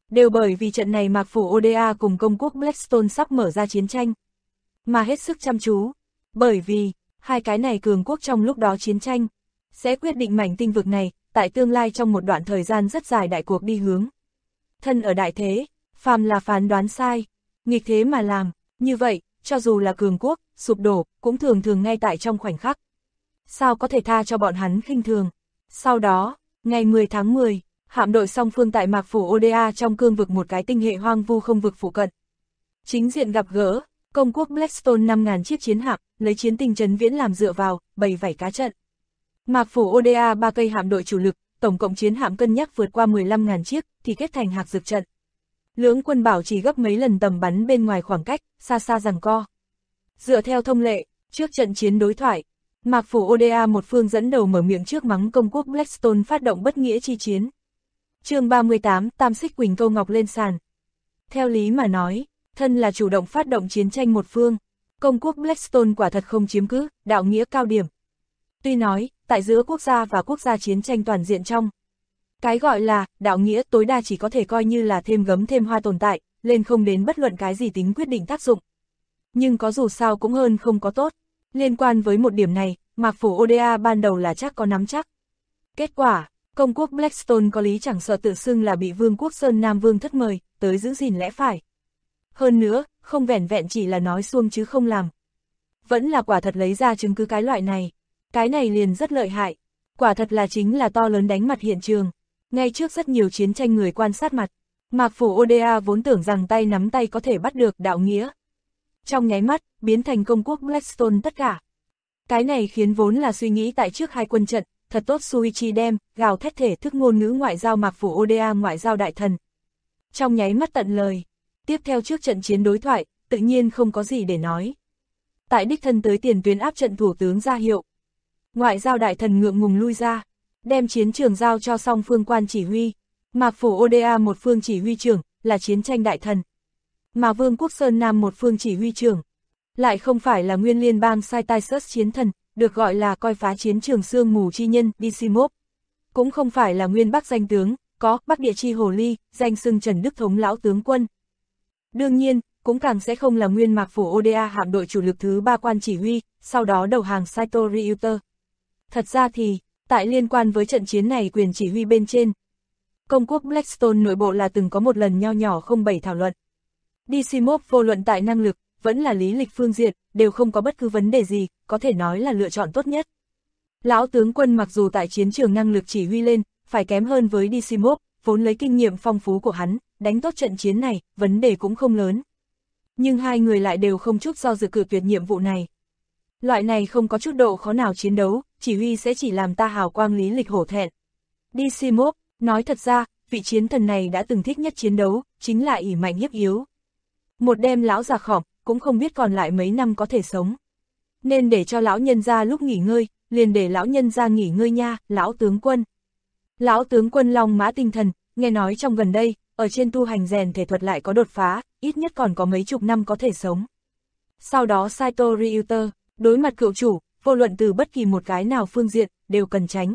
đều bởi vì trận này Mạc Phủ Oda cùng công quốc Blackstone sắp mở ra chiến tranh, mà hết sức chăm chú, bởi vì, hai cái này cường quốc trong lúc đó chiến tranh, sẽ quyết định mảnh tinh vực này, tại tương lai trong một đoạn thời gian rất dài đại cuộc đi hướng. Thân ở đại thế, phàm là phán đoán sai, nghịch thế mà làm, như vậy, cho dù là cường quốc, sụp đổ, cũng thường thường ngay tại trong khoảnh khắc. Sao có thể tha cho bọn hắn khinh thường? Sau đó, ngày 10 tháng 10, hạm đội song phương tại Mạc Phủ Oda trong cương vực một cái tinh hệ hoang vu không vực phụ cận. Chính diện gặp gỡ, công quốc Blackstone 5.000 chiếc chiến hạm, lấy chiến tinh trấn viễn làm dựa vào, bày vảy cá trận. Mạc Phủ Oda 3 cây hạm đội chủ lực, tổng cộng chiến hạm cân nhắc vượt qua 15.000 chiếc, thì kết thành hạc dược trận. Lưỡng quân bảo chỉ gấp mấy lần tầm bắn bên ngoài khoảng cách, xa xa giằng co. Dựa theo thông lệ, trước trận chiến đối thoại, Mạc Phủ Oda một phương dẫn đầu mở miệng trước mắng công quốc Blackstone phát động bất nghĩa chi chiến. Chương 38, Tam Xích Quỳnh Câu Ngọc lên sàn. Theo lý mà nói, thân là chủ động phát động chiến tranh một phương, công quốc Blackstone quả thật không chiếm cứ, đạo nghĩa cao điểm. Tuy nói, tại giữa quốc gia và quốc gia chiến tranh toàn diện trong, cái gọi là đạo nghĩa tối đa chỉ có thể coi như là thêm gấm thêm hoa tồn tại, lên không đến bất luận cái gì tính quyết định tác dụng. Nhưng có dù sao cũng hơn không có tốt. Liên quan với một điểm này, Mạc Phủ Oda ban đầu là chắc có nắm chắc. Kết quả, công quốc Blackstone có lý chẳng sợ tự xưng là bị Vương quốc Sơn Nam Vương thất mời, tới giữ gìn lẽ phải. Hơn nữa, không vẻn vẹn chỉ là nói suông chứ không làm. Vẫn là quả thật lấy ra chứng cứ cái loại này. Cái này liền rất lợi hại. Quả thật là chính là to lớn đánh mặt hiện trường. Ngay trước rất nhiều chiến tranh người quan sát mặt, Mạc Phủ Oda vốn tưởng rằng tay nắm tay có thể bắt được đạo nghĩa. Trong nháy mắt, biến thành công quốc Blackstone tất cả. Cái này khiến vốn là suy nghĩ tại trước hai quân trận, thật tốt Suichi đem, gào thét thể thức ngôn ngữ ngoại giao Mạc Phủ Oda ngoại giao đại thần. Trong nháy mắt tận lời, tiếp theo trước trận chiến đối thoại, tự nhiên không có gì để nói. Tại đích thân tới tiền tuyến áp trận thủ tướng ra hiệu. Ngoại giao đại thần ngượng ngùng lui ra, đem chiến trường giao cho song phương quan chỉ huy. Mạc Phủ Oda một phương chỉ huy trưởng, là chiến tranh đại thần. Mà Vương quốc Sơn Nam một phương chỉ huy trưởng, lại không phải là nguyên liên bang Saitaisus chiến thần, được gọi là coi phá chiến trường sương mù chi nhân, Disimov. Cũng không phải là nguyên Bắc danh tướng, có Bắc địa chi hồ ly, danh xưng Trần Đức Thống lão tướng quân. Đương nhiên, cũng càng sẽ không là nguyên Mạc Phủ Oda hạm đội chủ lực thứ 3 quan chỉ huy, sau đó đầu hàng Saito Ryuta. Thật ra thì, tại liên quan với trận chiến này quyền chỉ huy bên trên, công quốc Blackstone nội bộ là từng có một lần nho nhỏ không bảy thảo luận. Disimov vô luận tại năng lực, vẫn là lý lịch phương diện, đều không có bất cứ vấn đề gì, có thể nói là lựa chọn tốt nhất. Lão tướng quân mặc dù tại chiến trường năng lực chỉ huy lên, phải kém hơn với Disimov, vốn lấy kinh nghiệm phong phú của hắn, đánh tốt trận chiến này, vấn đề cũng không lớn. Nhưng hai người lại đều không chút do dự cự tuyệt nhiệm vụ này. Loại này không có chút độ khó nào chiến đấu, chỉ huy sẽ chỉ làm ta hào quang lý lịch hổ thẹn. Disimov, nói thật ra, vị chiến thần này đã từng thích nhất chiến đấu, chính là ỷ mạnh hiếp yếu. Một đêm lão già khỏm, cũng không biết còn lại mấy năm có thể sống. Nên để cho lão nhân ra lúc nghỉ ngơi, liền để lão nhân ra nghỉ ngơi nha, lão tướng quân. Lão tướng quân long mã tinh thần, nghe nói trong gần đây, ở trên tu hành rèn thể thuật lại có đột phá, ít nhất còn có mấy chục năm có thể sống. Sau đó Saito Ryuta, đối mặt cựu chủ, vô luận từ bất kỳ một cái nào phương diện, đều cần tránh.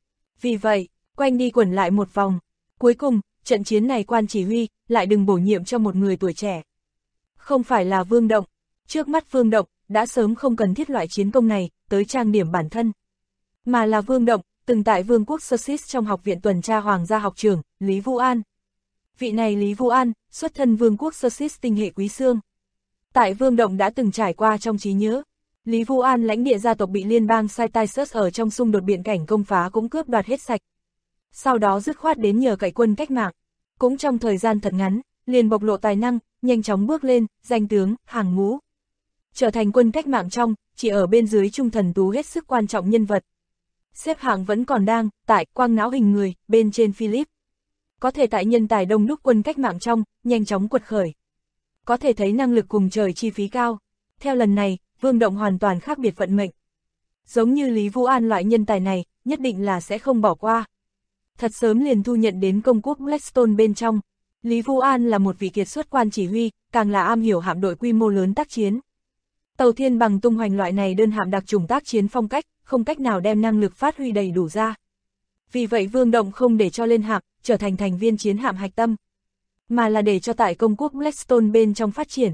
Vì vậy, quanh đi quẩn lại một vòng. Cuối cùng, trận chiến này quan chỉ huy, lại đừng bổ nhiệm cho một người tuổi trẻ. Không phải là Vương Động, trước mắt Vương Động, đã sớm không cần thiết loại chiến công này, tới trang điểm bản thân. Mà là Vương Động, từng tại Vương quốc Sussex trong học viện tuần tra hoàng gia học trường, Lý Vũ An. Vị này Lý Vũ An, xuất thân Vương quốc Sussex tinh hệ quý xương. Tại Vương Động đã từng trải qua trong trí nhớ. Lý Vũ An lãnh địa gia tộc bị liên bang Saitaisus ở trong xung đột biện cảnh công phá cũng cướp đoạt hết sạch. Sau đó dứt khoát đến nhờ cậy quân cách mạng. Cũng trong thời gian thật ngắn, liền bộc lộ tài năng, nhanh chóng bước lên, danh tướng, hàng ngũ. Trở thành quân cách mạng trong, chỉ ở bên dưới trung thần tú hết sức quan trọng nhân vật. Xếp hạng vẫn còn đang, tại quang não hình người, bên trên Philip. Có thể tại nhân tài đông đúc quân cách mạng trong, nhanh chóng quật khởi. Có thể thấy năng lực cùng trời chi phí cao. Theo lần này, Vương Động hoàn toàn khác biệt vận mệnh. Giống như Lý Vũ An loại nhân tài này, nhất định là sẽ không bỏ qua. Thật sớm liền thu nhận đến công quốc Blackstone bên trong. Lý Vũ An là một vị kiệt xuất quan chỉ huy, càng là am hiểu hạm đội quy mô lớn tác chiến. Tàu thiên bằng tung hoành loại này đơn hạm đặc trùng tác chiến phong cách, không cách nào đem năng lực phát huy đầy đủ ra. Vì vậy Vương Động không để cho lên hạm, trở thành thành viên chiến hạm hạch tâm. mà là để cho tại công quốc Blackstone bên trong phát triển.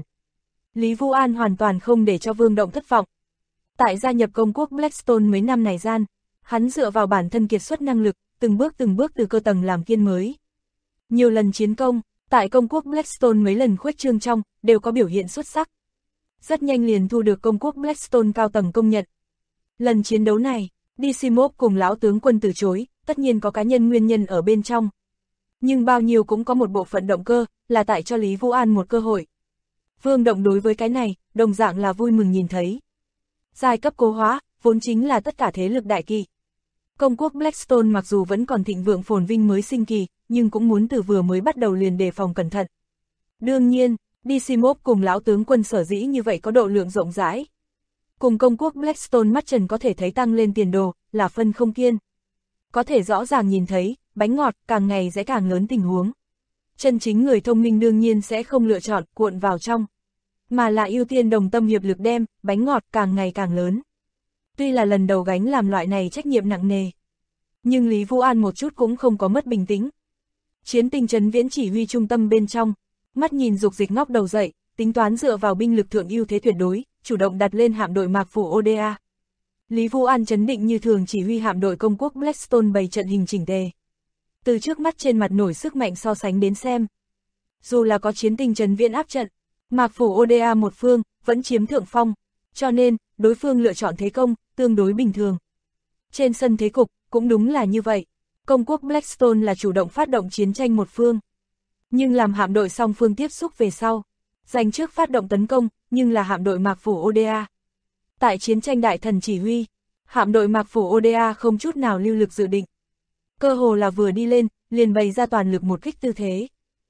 Lý Vu An hoàn toàn không để cho Vương Động thất vọng. Tại gia nhập công quốc Blackstone mấy năm này gian, hắn dựa vào bản thân kiệt xuất năng lực, từng bước từ cơ tầng làm kiên mới. Nhiều lần chiến công, tại công quốc Blackstone mấy lần khuếch trương trong, đều có biểu hiện xuất sắc. Rất nhanh liền thu được công quốc Blackstone cao tầng công nhận. Lần chiến đấu này, Diximov cùng lão tướng quân từ chối, tất nhiên có cá nhân nguyên nhân ở bên trong. Nhưng bao nhiêu cũng có một bộ phận động cơ, là tại cho Lý Vu An một cơ hội. Vương Động đối với cái này, đồng dạng là vui mừng nhìn thấy. Giai cấp cố hóa, vốn chính là tất cả thế lực đại kỵ. Công quốc Blackstone mặc dù vẫn còn thịnh vượng phồn vinh mới sinh kỳ, nhưng cũng muốn từ vừa mới bắt đầu liền đề phòng cẩn thận. Đương nhiên, Diximov cùng lão tướng quân sở dĩ như vậy có độ lượng rộng rãi. Cùng công quốc Blackstone mắt trần có thể thấy tăng lên tiền đồ, là phân không kiên. Có thể rõ ràng nhìn thấy, bánh ngọt càng ngày sẽ càng lớn tình huống. Chân chính người thông minh đương nhiên sẽ không lựa chọn cuộn vào trong, mà là ưu tiên đồng tâm hiệp lực đem, bánh ngọt càng ngày càng lớn. Tuy là lần đầu gánh làm loại này trách nhiệm nặng nề, nhưng Lý Vu An một chút cũng không có mất bình tĩnh. Chiến tinh trấn viễn chỉ huy trung tâm bên trong, mắt nhìn dục dịch ngóc đầu dậy, tính toán dựa vào binh lực thượng ưu thế tuyệt đối, chủ động đặt lên hạm đội Mạc Phủ Oda. Lý Vu An trấn định như thường chỉ huy hạm đội công quốc Blackstone bày trận hình chỉnh tề. Từ trước mắt trên mặt nổi sức mạnh so sánh đến xem, dù là có chiến tinh trấn viễn áp trận, Mạc Phủ Oda một phương, vẫn chiếm thượng phong, cho nên, đối phương lựa chọn thế công, tương đối bình thường. Trên sân thế cục, cũng đúng là như vậy. Công quốc Blackstone là chủ động phát động chiến tranh một phương. Nhưng làm hạm đội song phương tiếp xúc về sau, giành trước phát động tấn công, nhưng là hạm đội Mạc Phủ Oda. Tại chiến tranh đại thần chỉ huy, hạm đội Mạc Phủ Oda không chút nào lưu lực dự định. Cơ hồ là vừa đi lên, liền bày ra toàn lực một kích tư thế.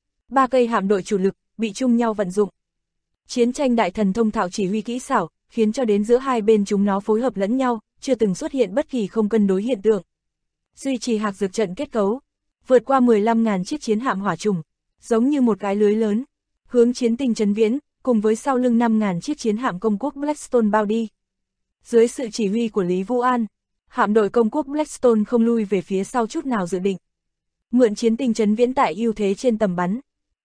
3 cây hạm đội chủ lực, bị chung nhau vận dụng. Chiến tranh đại thần thông thạo chỉ huy kỹ xảo, khiến cho đến giữa hai bên chúng nó phối hợp lẫn nhau, chưa từng xuất hiện bất kỳ không cân đối hiện tượng. Duy trì hạc dược trận kết cấu, vượt qua 15.000 chiếc chiến hạm hỏa trùng, giống như một cái lưới lớn, hướng chiến tinh trấn viễn, cùng với sau lưng 5.000 chiếc chiến hạm công quốc Blackstone bao đi. Dưới sự chỉ huy của Lý Vu An, hạm đội công quốc Blackstone không lui về phía sau chút nào dự định. Mượn chiến tinh trấn viễn tại ưu thế trên tầm bắn.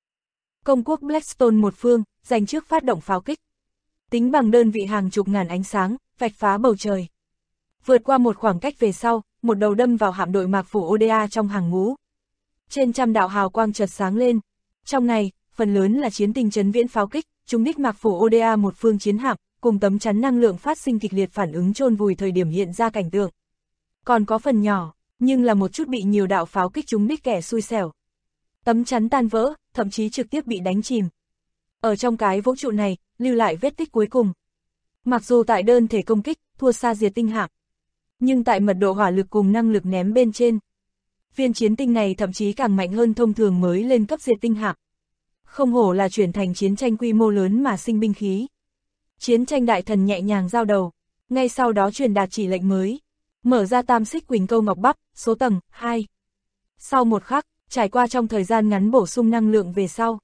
Công quốc Blackstone một phương, giành trước phát động pháo kích. Tính bằng đơn vị hàng chục ngàn ánh sáng, vạch phá bầu trời. Vượt qua một khoảng cách về sau, một đầu đâm vào hạm đội Mạc Phủ Oda trong hàng ngũ. Trên trăm đạo hào quang chợt sáng lên. Trong này, phần lớn là chiến tinh trấn viễn pháo kích, trúng đích Mạc Phủ Oda một phương chiến hạm, cùng tấm chắn năng lượng phát sinh kịch liệt phản ứng chôn vùi thời điểm hiện ra cảnh tượng. Còn có phần nhỏ, nhưng là một chút bị nhiều đạo pháo kích trúng đích kẻ xui xẻo. Tấm chắn tan vỡ, thậm chí trực tiếp bị đánh chìm. Ở trong cái vũ trụ này, lưu lại vết tích cuối cùng. Mặc dù tại đơn thể công kích, thua xa diệt tinh hạm, nhưng tại mật độ hỏa lực cùng năng lực ném bên trên, viên chiến tinh này thậm chí càng mạnh hơn thông thường mới lên cấp diệt tinh hạm. Không hổ là chuyển thành chiến tranh quy mô lớn mà sinh binh khí. Chiến tranh đại thần nhẹ nhàng giao đầu, ngay sau đó truyền đạt chỉ lệnh mới, mở ra tam xích Quỳnh Câu Ngọc Bắp, số tầng 2. Sau một khắc, trải qua trong thời gian ngắn bổ sung năng lượng về sau,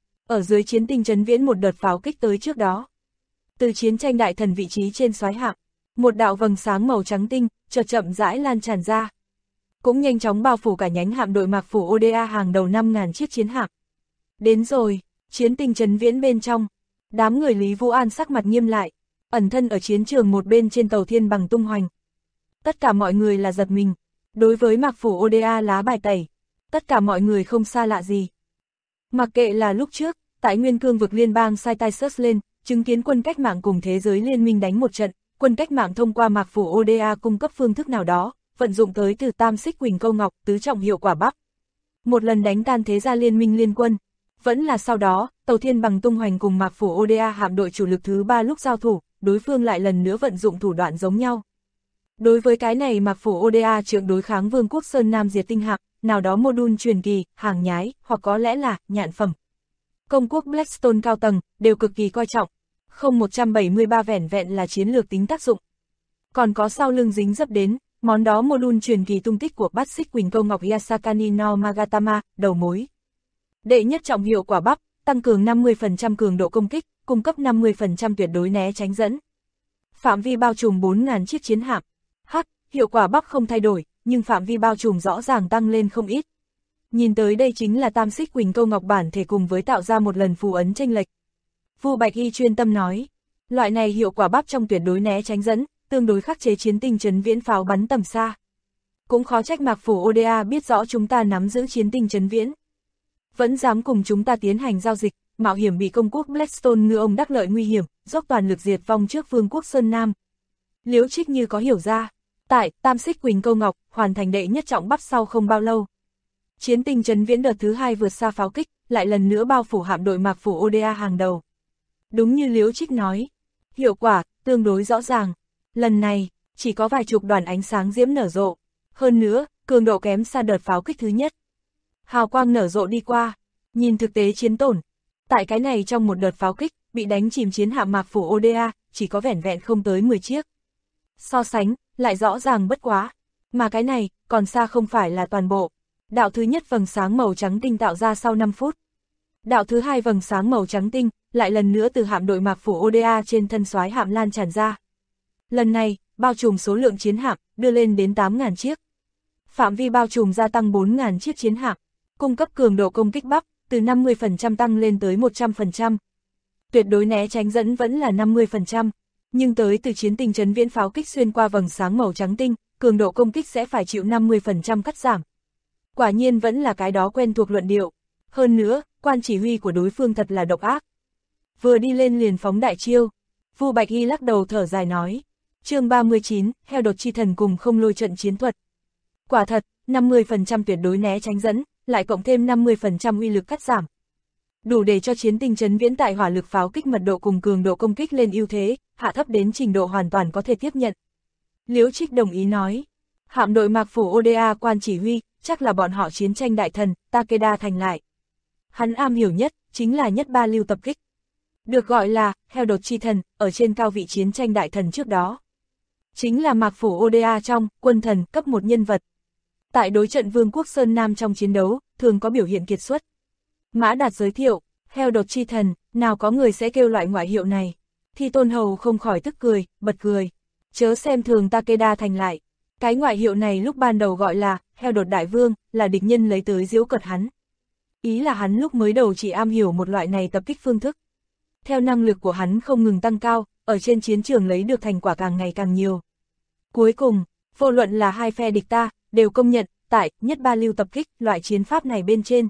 ở dưới chiến tinh trấn viễn một đợt pháo kích tới trước đó. Từ chiến tranh đại thần vị trí trên soái hạm, một đạo vầng sáng màu trắng tinh, chợt chậm rãi lan tràn ra. Cũng nhanh chóng bao phủ cả nhánh hạm đội Mạc Phủ Oda hàng đầu 5.000 chiếc chiến hạm. Đến rồi, chiến tinh trấn viễn bên trong, đám người Lý Vu An sắc mặt nghiêm lại, ẩn thân ở chiến trường một bên trên tàu thiên bằng tung hoành. Tất cả mọi người là giật mình, đối với Mạc Phủ Oda lá bài tẩy, tất cả mọi người không xa lạ gì. Mặc kệ là lúc trước, tại Nguyên Cương vực liên bang sai tai search lên, chứng kiến quân cách mạng cùng thế giới liên minh đánh một trận, quân cách mạng thông qua Mạc Phủ Oda cung cấp phương thức nào đó, vận dụng tới từ tam xích Quỳnh Câu Ngọc, tứ trọng hiệu quả bắp. Một lần đánh tan thế gia liên minh liên quân, vẫn là sau đó, tàu thiên bằng tung hoành cùng Mạc Phủ Oda hạm đội chủ lực thứ 3 lúc giao thủ, đối phương lại lần nữa vận dụng thủ đoạn giống nhau. Đối với cái này Mạc Phủ Oda trượng đối kháng Vương quốc Sơn Nam diệt tinh hạm, nào đó module truyền kỳ, hàng nhái, hoặc có lẽ là nhạn phẩm. Công quốc Blackstone cao tầng, đều cực kỳ coi trọng. Không 173 vẻn vẹn là chiến lược tính tác dụng. Còn có sau lưng dính dấp đến, món đó module truyền kỳ tung tích của bát xích Quỳnh Câu Ngọc Yasakani no Magatama, đầu mối. Đệ nhất trọng hiệu quả bắp, tăng cường 50% cường độ công kích, cung cấp 50% tuyệt đối né tránh dẫn. Phạm vi bao trùm 4.000 chiếc chiến hạm. Hiệu quả bắp không thay đổi, nhưng phạm vi bao trùm rõ ràng tăng lên không ít. Nhìn tới đây chính là Tam Xích Quỳnh Câu Ngọc bản thể cùng với tạo ra một lần phù ấn chênh lệch. Vu Bạch Y chuyên tâm nói, loại này hiệu quả bắp trong tuyệt đối né tránh dẫn, tương đối khắc chế chiến tinh chấn viễn pháo bắn tầm xa. Cũng khó trách Mạc Phủ Oda biết rõ chúng ta nắm giữ chiến tinh chấn viễn. Vẫn dám cùng chúng ta tiến hành giao dịch, mạo hiểm bị công quốc Blackstone ngư ông đắc lợi nguy hiểm, dốc toàn lực diệt vong trước Vương quốc Sơn Nam. Liễu Trích như có hiểu ra, tại Tam Xích Quỳnh Câu Ngọc hoàn thành đệ nhất trọng bắp sau không bao lâu. Chiến tinh chấn viễn đợt thứ 2 vượt xa pháo kích, lại lần nữa bao phủ hạm đội Mạc Phủ Oda hàng đầu. Đúng như Liễu Trích nói, hiệu quả tương đối rõ ràng. Lần này, chỉ có vài chục đoàn ánh sáng diễm nở rộ. Hơn nữa, cường độ kém xa đợt pháo kích thứ nhất. Hào quang nở rộ đi qua, nhìn thực tế chiến tổn. Tại cái này trong một đợt pháo kích, bị đánh chìm chiến hạm Mạc Phủ Oda, chỉ có vẻn vẹn không tới 10 chiếc. So sánh, lại rõ ràng bất quá. Mà cái này, còn xa không phải là toàn bộ. Đạo thứ nhất vầng sáng màu trắng tinh tạo ra sau 5 phút. Đạo thứ hai vầng sáng màu trắng tinh, lại lần nữa từ hạm đội Mạc Phủ Oda trên thân soái hạm lan tràn ra. Lần này, bao trùm số lượng chiến hạm, đưa lên đến 8.000 chiếc. Phạm vi bao trùm gia tăng 4.000 chiếc chiến hạm, cung cấp cường độ công kích bắp, từ 50% tăng lên tới 100%. Tuyệt đối né tránh dẫn vẫn là 50%, nhưng tới từ chiến tinh chấn viễn pháo kích xuyên qua vầng sáng màu trắng tinh, cường độ công kích sẽ phải chịu 50% cắt giảm. Quả nhiên vẫn là cái đó quen thuộc luận điệu. Hơn nữa, quan chỉ huy của đối phương thật là độc ác. Vừa đi lên liền phóng đại chiêu. Vu Bạch Y lắc đầu thở dài nói. Chương 39, heo đột chi thần cùng không lôi trận chiến thuật. Quả thật, 50% tuyệt đối né tránh dẫn, lại cộng thêm 50% uy lực cắt giảm. Đủ để cho chiến tinh chấn viễn tại hỏa lực pháo kích mật độ cùng cường độ công kích lên ưu thế, hạ thấp đến trình độ hoàn toàn có thể tiếp nhận. Liễu Trích đồng ý nói. Hạm đội Mạc Phủ Oda quan chỉ huy, chắc là bọn họ chiến tranh đại thần, Takeda thành lại. Hắn am hiểu nhất, chính là nhất ba lưu tập kích. Được gọi là, heo đột chi thần, ở trên cao vị chiến tranh đại thần trước đó. Chính là Mạc Phủ Oda trong, quân thần, cấp một nhân vật. Tại đối trận Vương quốc Sơn Nam trong chiến đấu, thường có biểu hiện kiệt xuất. Mã Đạt giới thiệu, heo đột chi thần, nào có người sẽ kêu loại ngoại hiệu này. Thì Tôn Hầu không khỏi tức cười, bật cười. Chớ xem thường Takeda thành lại. Cái ngoại hiệu này lúc ban đầu gọi là, heo đột đại vương, là địch nhân lấy tới giễu cợt hắn. Ý là hắn lúc mới đầu chỉ am hiểu một loại này tập kích phương thức. Theo năng lực của hắn không ngừng tăng cao, ở trên chiến trường lấy được thành quả càng ngày càng nhiều. Cuối cùng, vô luận là hai phe địch ta, đều công nhận, tại nhất ba lưu tập kích loại chiến pháp này bên trên.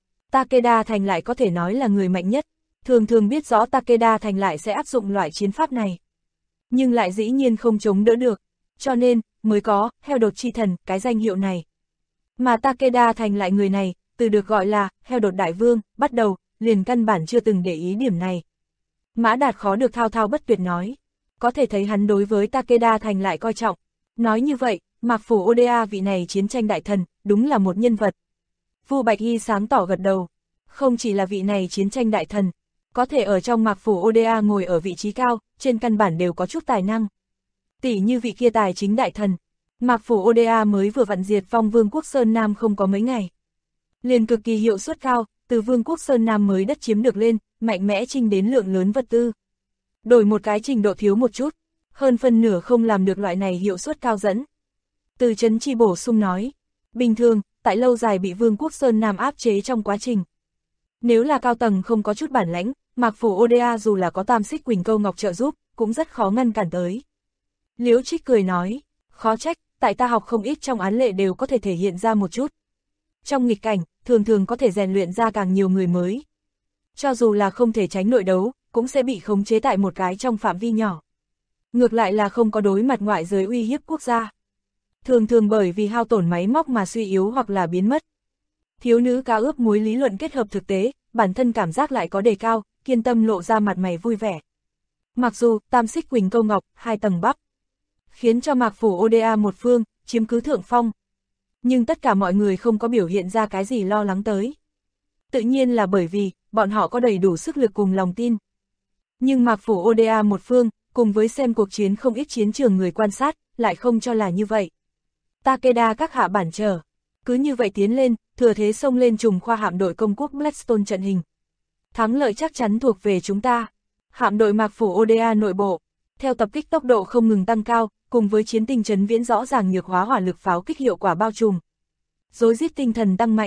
Takeda thành lại có thể nói là người mạnh nhất, thường thường biết rõ Takeda thành lại sẽ áp dụng loại chiến pháp này. Nhưng lại dĩ nhiên không chống đỡ được, cho nên, mới có, heo đột chi thần, cái danh hiệu này. Mà Takeda thành lại người này, từ được gọi là, heo đột đại vương, bắt đầu, liền căn bản chưa từng để ý điểm này. Mã Đạt khó được thao thao bất tuyệt nói, có thể thấy hắn đối với Takeda thành lại coi trọng. Nói như vậy, Mạc Phủ Oda vị này chiến tranh đại thần, đúng là một nhân vật. Vu Bạch Y sáng tỏ gật đầu, không chỉ là vị này chiến tranh đại thần, có thể ở trong Mạc Phủ Oda ngồi ở vị trí cao, trên căn bản đều có chút tài năng. Tỷ như vị kia tài chính đại thần, Mạc Phủ Oda mới vừa vặn diệt vong Vương quốc Sơn Nam không có mấy ngày. Liền cực kỳ hiệu suất cao, từ Vương quốc Sơn Nam mới đất chiếm được lên, mạnh mẽ trinh đến lượng lớn vật tư. Đổi một cái trình độ thiếu một chút, hơn phân nửa không làm được loại này hiệu suất cao dẫn. Từ Trấn Chi bổ sung nói, bình thường, tại lâu dài bị Vương quốc Sơn Nam áp chế trong quá trình. Nếu là cao tầng không có chút bản lãnh, Mạc Phủ Oda dù là có Tam Xích Quỳnh Câu Ngọc trợ giúp, cũng rất khó ngăn cản tới. Liễu Trích cười nói, khó trách, tại ta học không ít trong án lệ đều có thể thể hiện ra một chút. Trong nghịch cảnh, thường thường có thể rèn luyện ra càng nhiều người mới. Cho dù là không thể tránh nội đấu, cũng sẽ bị khống chế tại một cái trong phạm vi nhỏ. Ngược lại là không có đối mặt ngoại giới uy hiếp quốc gia. Thường thường bởi vì hao tổn máy móc mà suy yếu hoặc là biến mất. Thiếu nữ cá ướp muối lý luận kết hợp thực tế, bản thân cảm giác lại có đề cao, kiên tâm lộ ra mặt mày vui vẻ. Mặc dù Tam Xích Quỳnh Câu Ngọc, 2 tầng bắp, khiến cho Mạc Phủ Oda một phương, chiếm cứ thượng phong. Nhưng tất cả mọi người không có biểu hiện ra cái gì lo lắng tới. Tự nhiên là bởi vì, bọn họ có đầy đủ sức lực cùng lòng tin. Nhưng Mạc Phủ Oda một phương, cùng với xem cuộc chiến không ít chiến trường người quan sát, lại không cho là như vậy. Takeda các hạ bản trở, cứ như vậy tiến lên, thừa thế xông lên trùng khoa hạm đội công quốc Blackstone trận hình. Thắng lợi chắc chắn thuộc về chúng ta. Hạm đội Mạc Phủ Oda nội bộ, theo tập kích tốc độ không ngừng tăng cao, cùng với chiến tinh chấn viễn rõ ràng nhược hóa hỏa lực pháo kích hiệu quả bao trùm. Rối rít tinh thần tăng mạnh,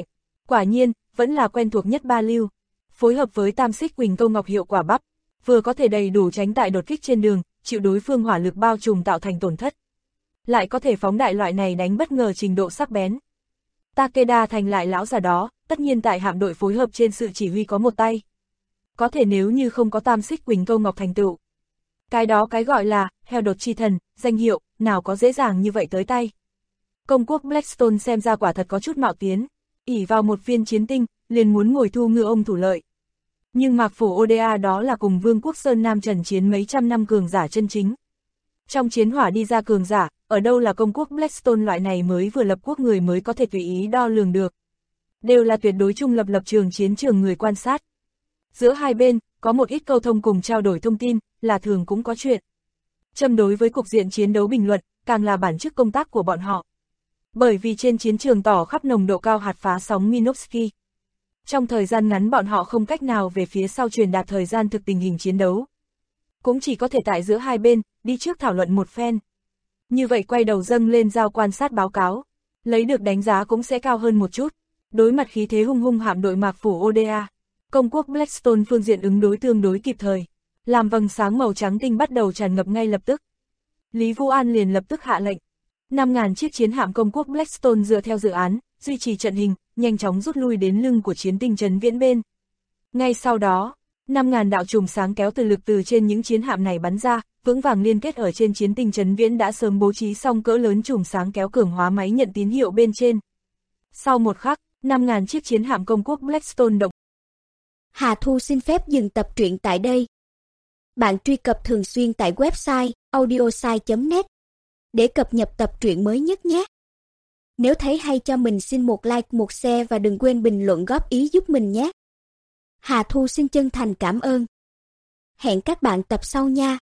Quả nhiên, vẫn là quen thuộc nhất ba lưu. Phối hợp với tam xích Quỳnh Câu Ngọc hiệu quả bắp, vừa có thể đầy đủ tránh tại đột kích trên đường, chịu đối phương hỏa lực bao trùm tạo thành tổn thất. Lại có thể phóng đại loại này đánh bất ngờ trình độ sắc bén. Takeda thành lại lão già đó, tất nhiên tại hạm đội phối hợp trên sự chỉ huy có một tay. Có thể nếu như không có tam xích Quỳnh Câu Ngọc thành tựu. Cái đó cái gọi là heo đột chi thần, danh hiệu, nào có dễ dàng như vậy tới tay. Công quốc Blackstone xem ra quả thật có chút mạo tiến, ỷ vào một viên chiến tinh, liền muốn ngồi thu ngư ông thủ lợi. Nhưng Mạc Phủ Oda đó là cùng Vương quốc Sơn Nam Trần chiến mấy trăm năm cường giả chân chính. Trong chiến hỏa đi ra cường giả, ở đâu là công quốc Blackstone loại này mới vừa lập quốc người mới có thể tùy ý đo lường được. Đều là tuyệt đối trung lập lập trường chiến trường người quan sát. Giữa hai bên, có một ít câu thông cùng trao đổi thông tin, là thường cũng có chuyện. Châm đối với cục diện chiến đấu bình luận, càng là bản chức công tác của bọn họ. Bởi vì trên chiến trường tỏ khắp nồng độ cao hạt phá sóng Minovsky. Trong thời gian ngắn bọn họ không cách nào về phía sau truyền đạt thời gian thực tình hình chiến đấu. Cũng chỉ có thể tại giữa hai bên, đi trước thảo luận một phen. Như vậy quay đầu dâng lên giao quan sát báo cáo, lấy được đánh giá cũng sẽ cao hơn một chút. Đối mặt khí thế hung hung hạm đội Mạc Phủ Oda, công quốc Blackstone phương diện ứng đối tương đối kịp thời, làm vầng sáng màu trắng tinh bắt đầu tràn ngập ngay lập tức. Lý Vũ An liền lập tức hạ lệnh. 5.000 chiếc chiến hạm công quốc Blackstone dựa theo dự án, duy trì trận hình, nhanh chóng rút lui đến lưng của chiến tinh Trấn Viễn bên. Ngay sau đó, 5.000 đạo chùm sáng kéo từ lực từ trên những chiến hạm này bắn ra, vững vàng liên kết ở trên chiến tinh Trấn Viễn đã sớm bố trí xong cỡ lớn chùm sáng kéo cường hóa máy nhận tín hiệu bên trên. Sau một khắc, 5.000 chiếc chiến hạm công quốc Blackstone động.
Hà Thu xin phép dừng tập truyện tại đây. Bạn truy cập thường xuyên tại website audiosai.net để cập nhật tập truyện mới nhất nhé. Nếu thấy hay cho mình xin một like, một share và đừng quên bình luận góp ý giúp mình nhé. Hà Thu xin chân thành cảm ơn. Hẹn các bạn tập sau nha.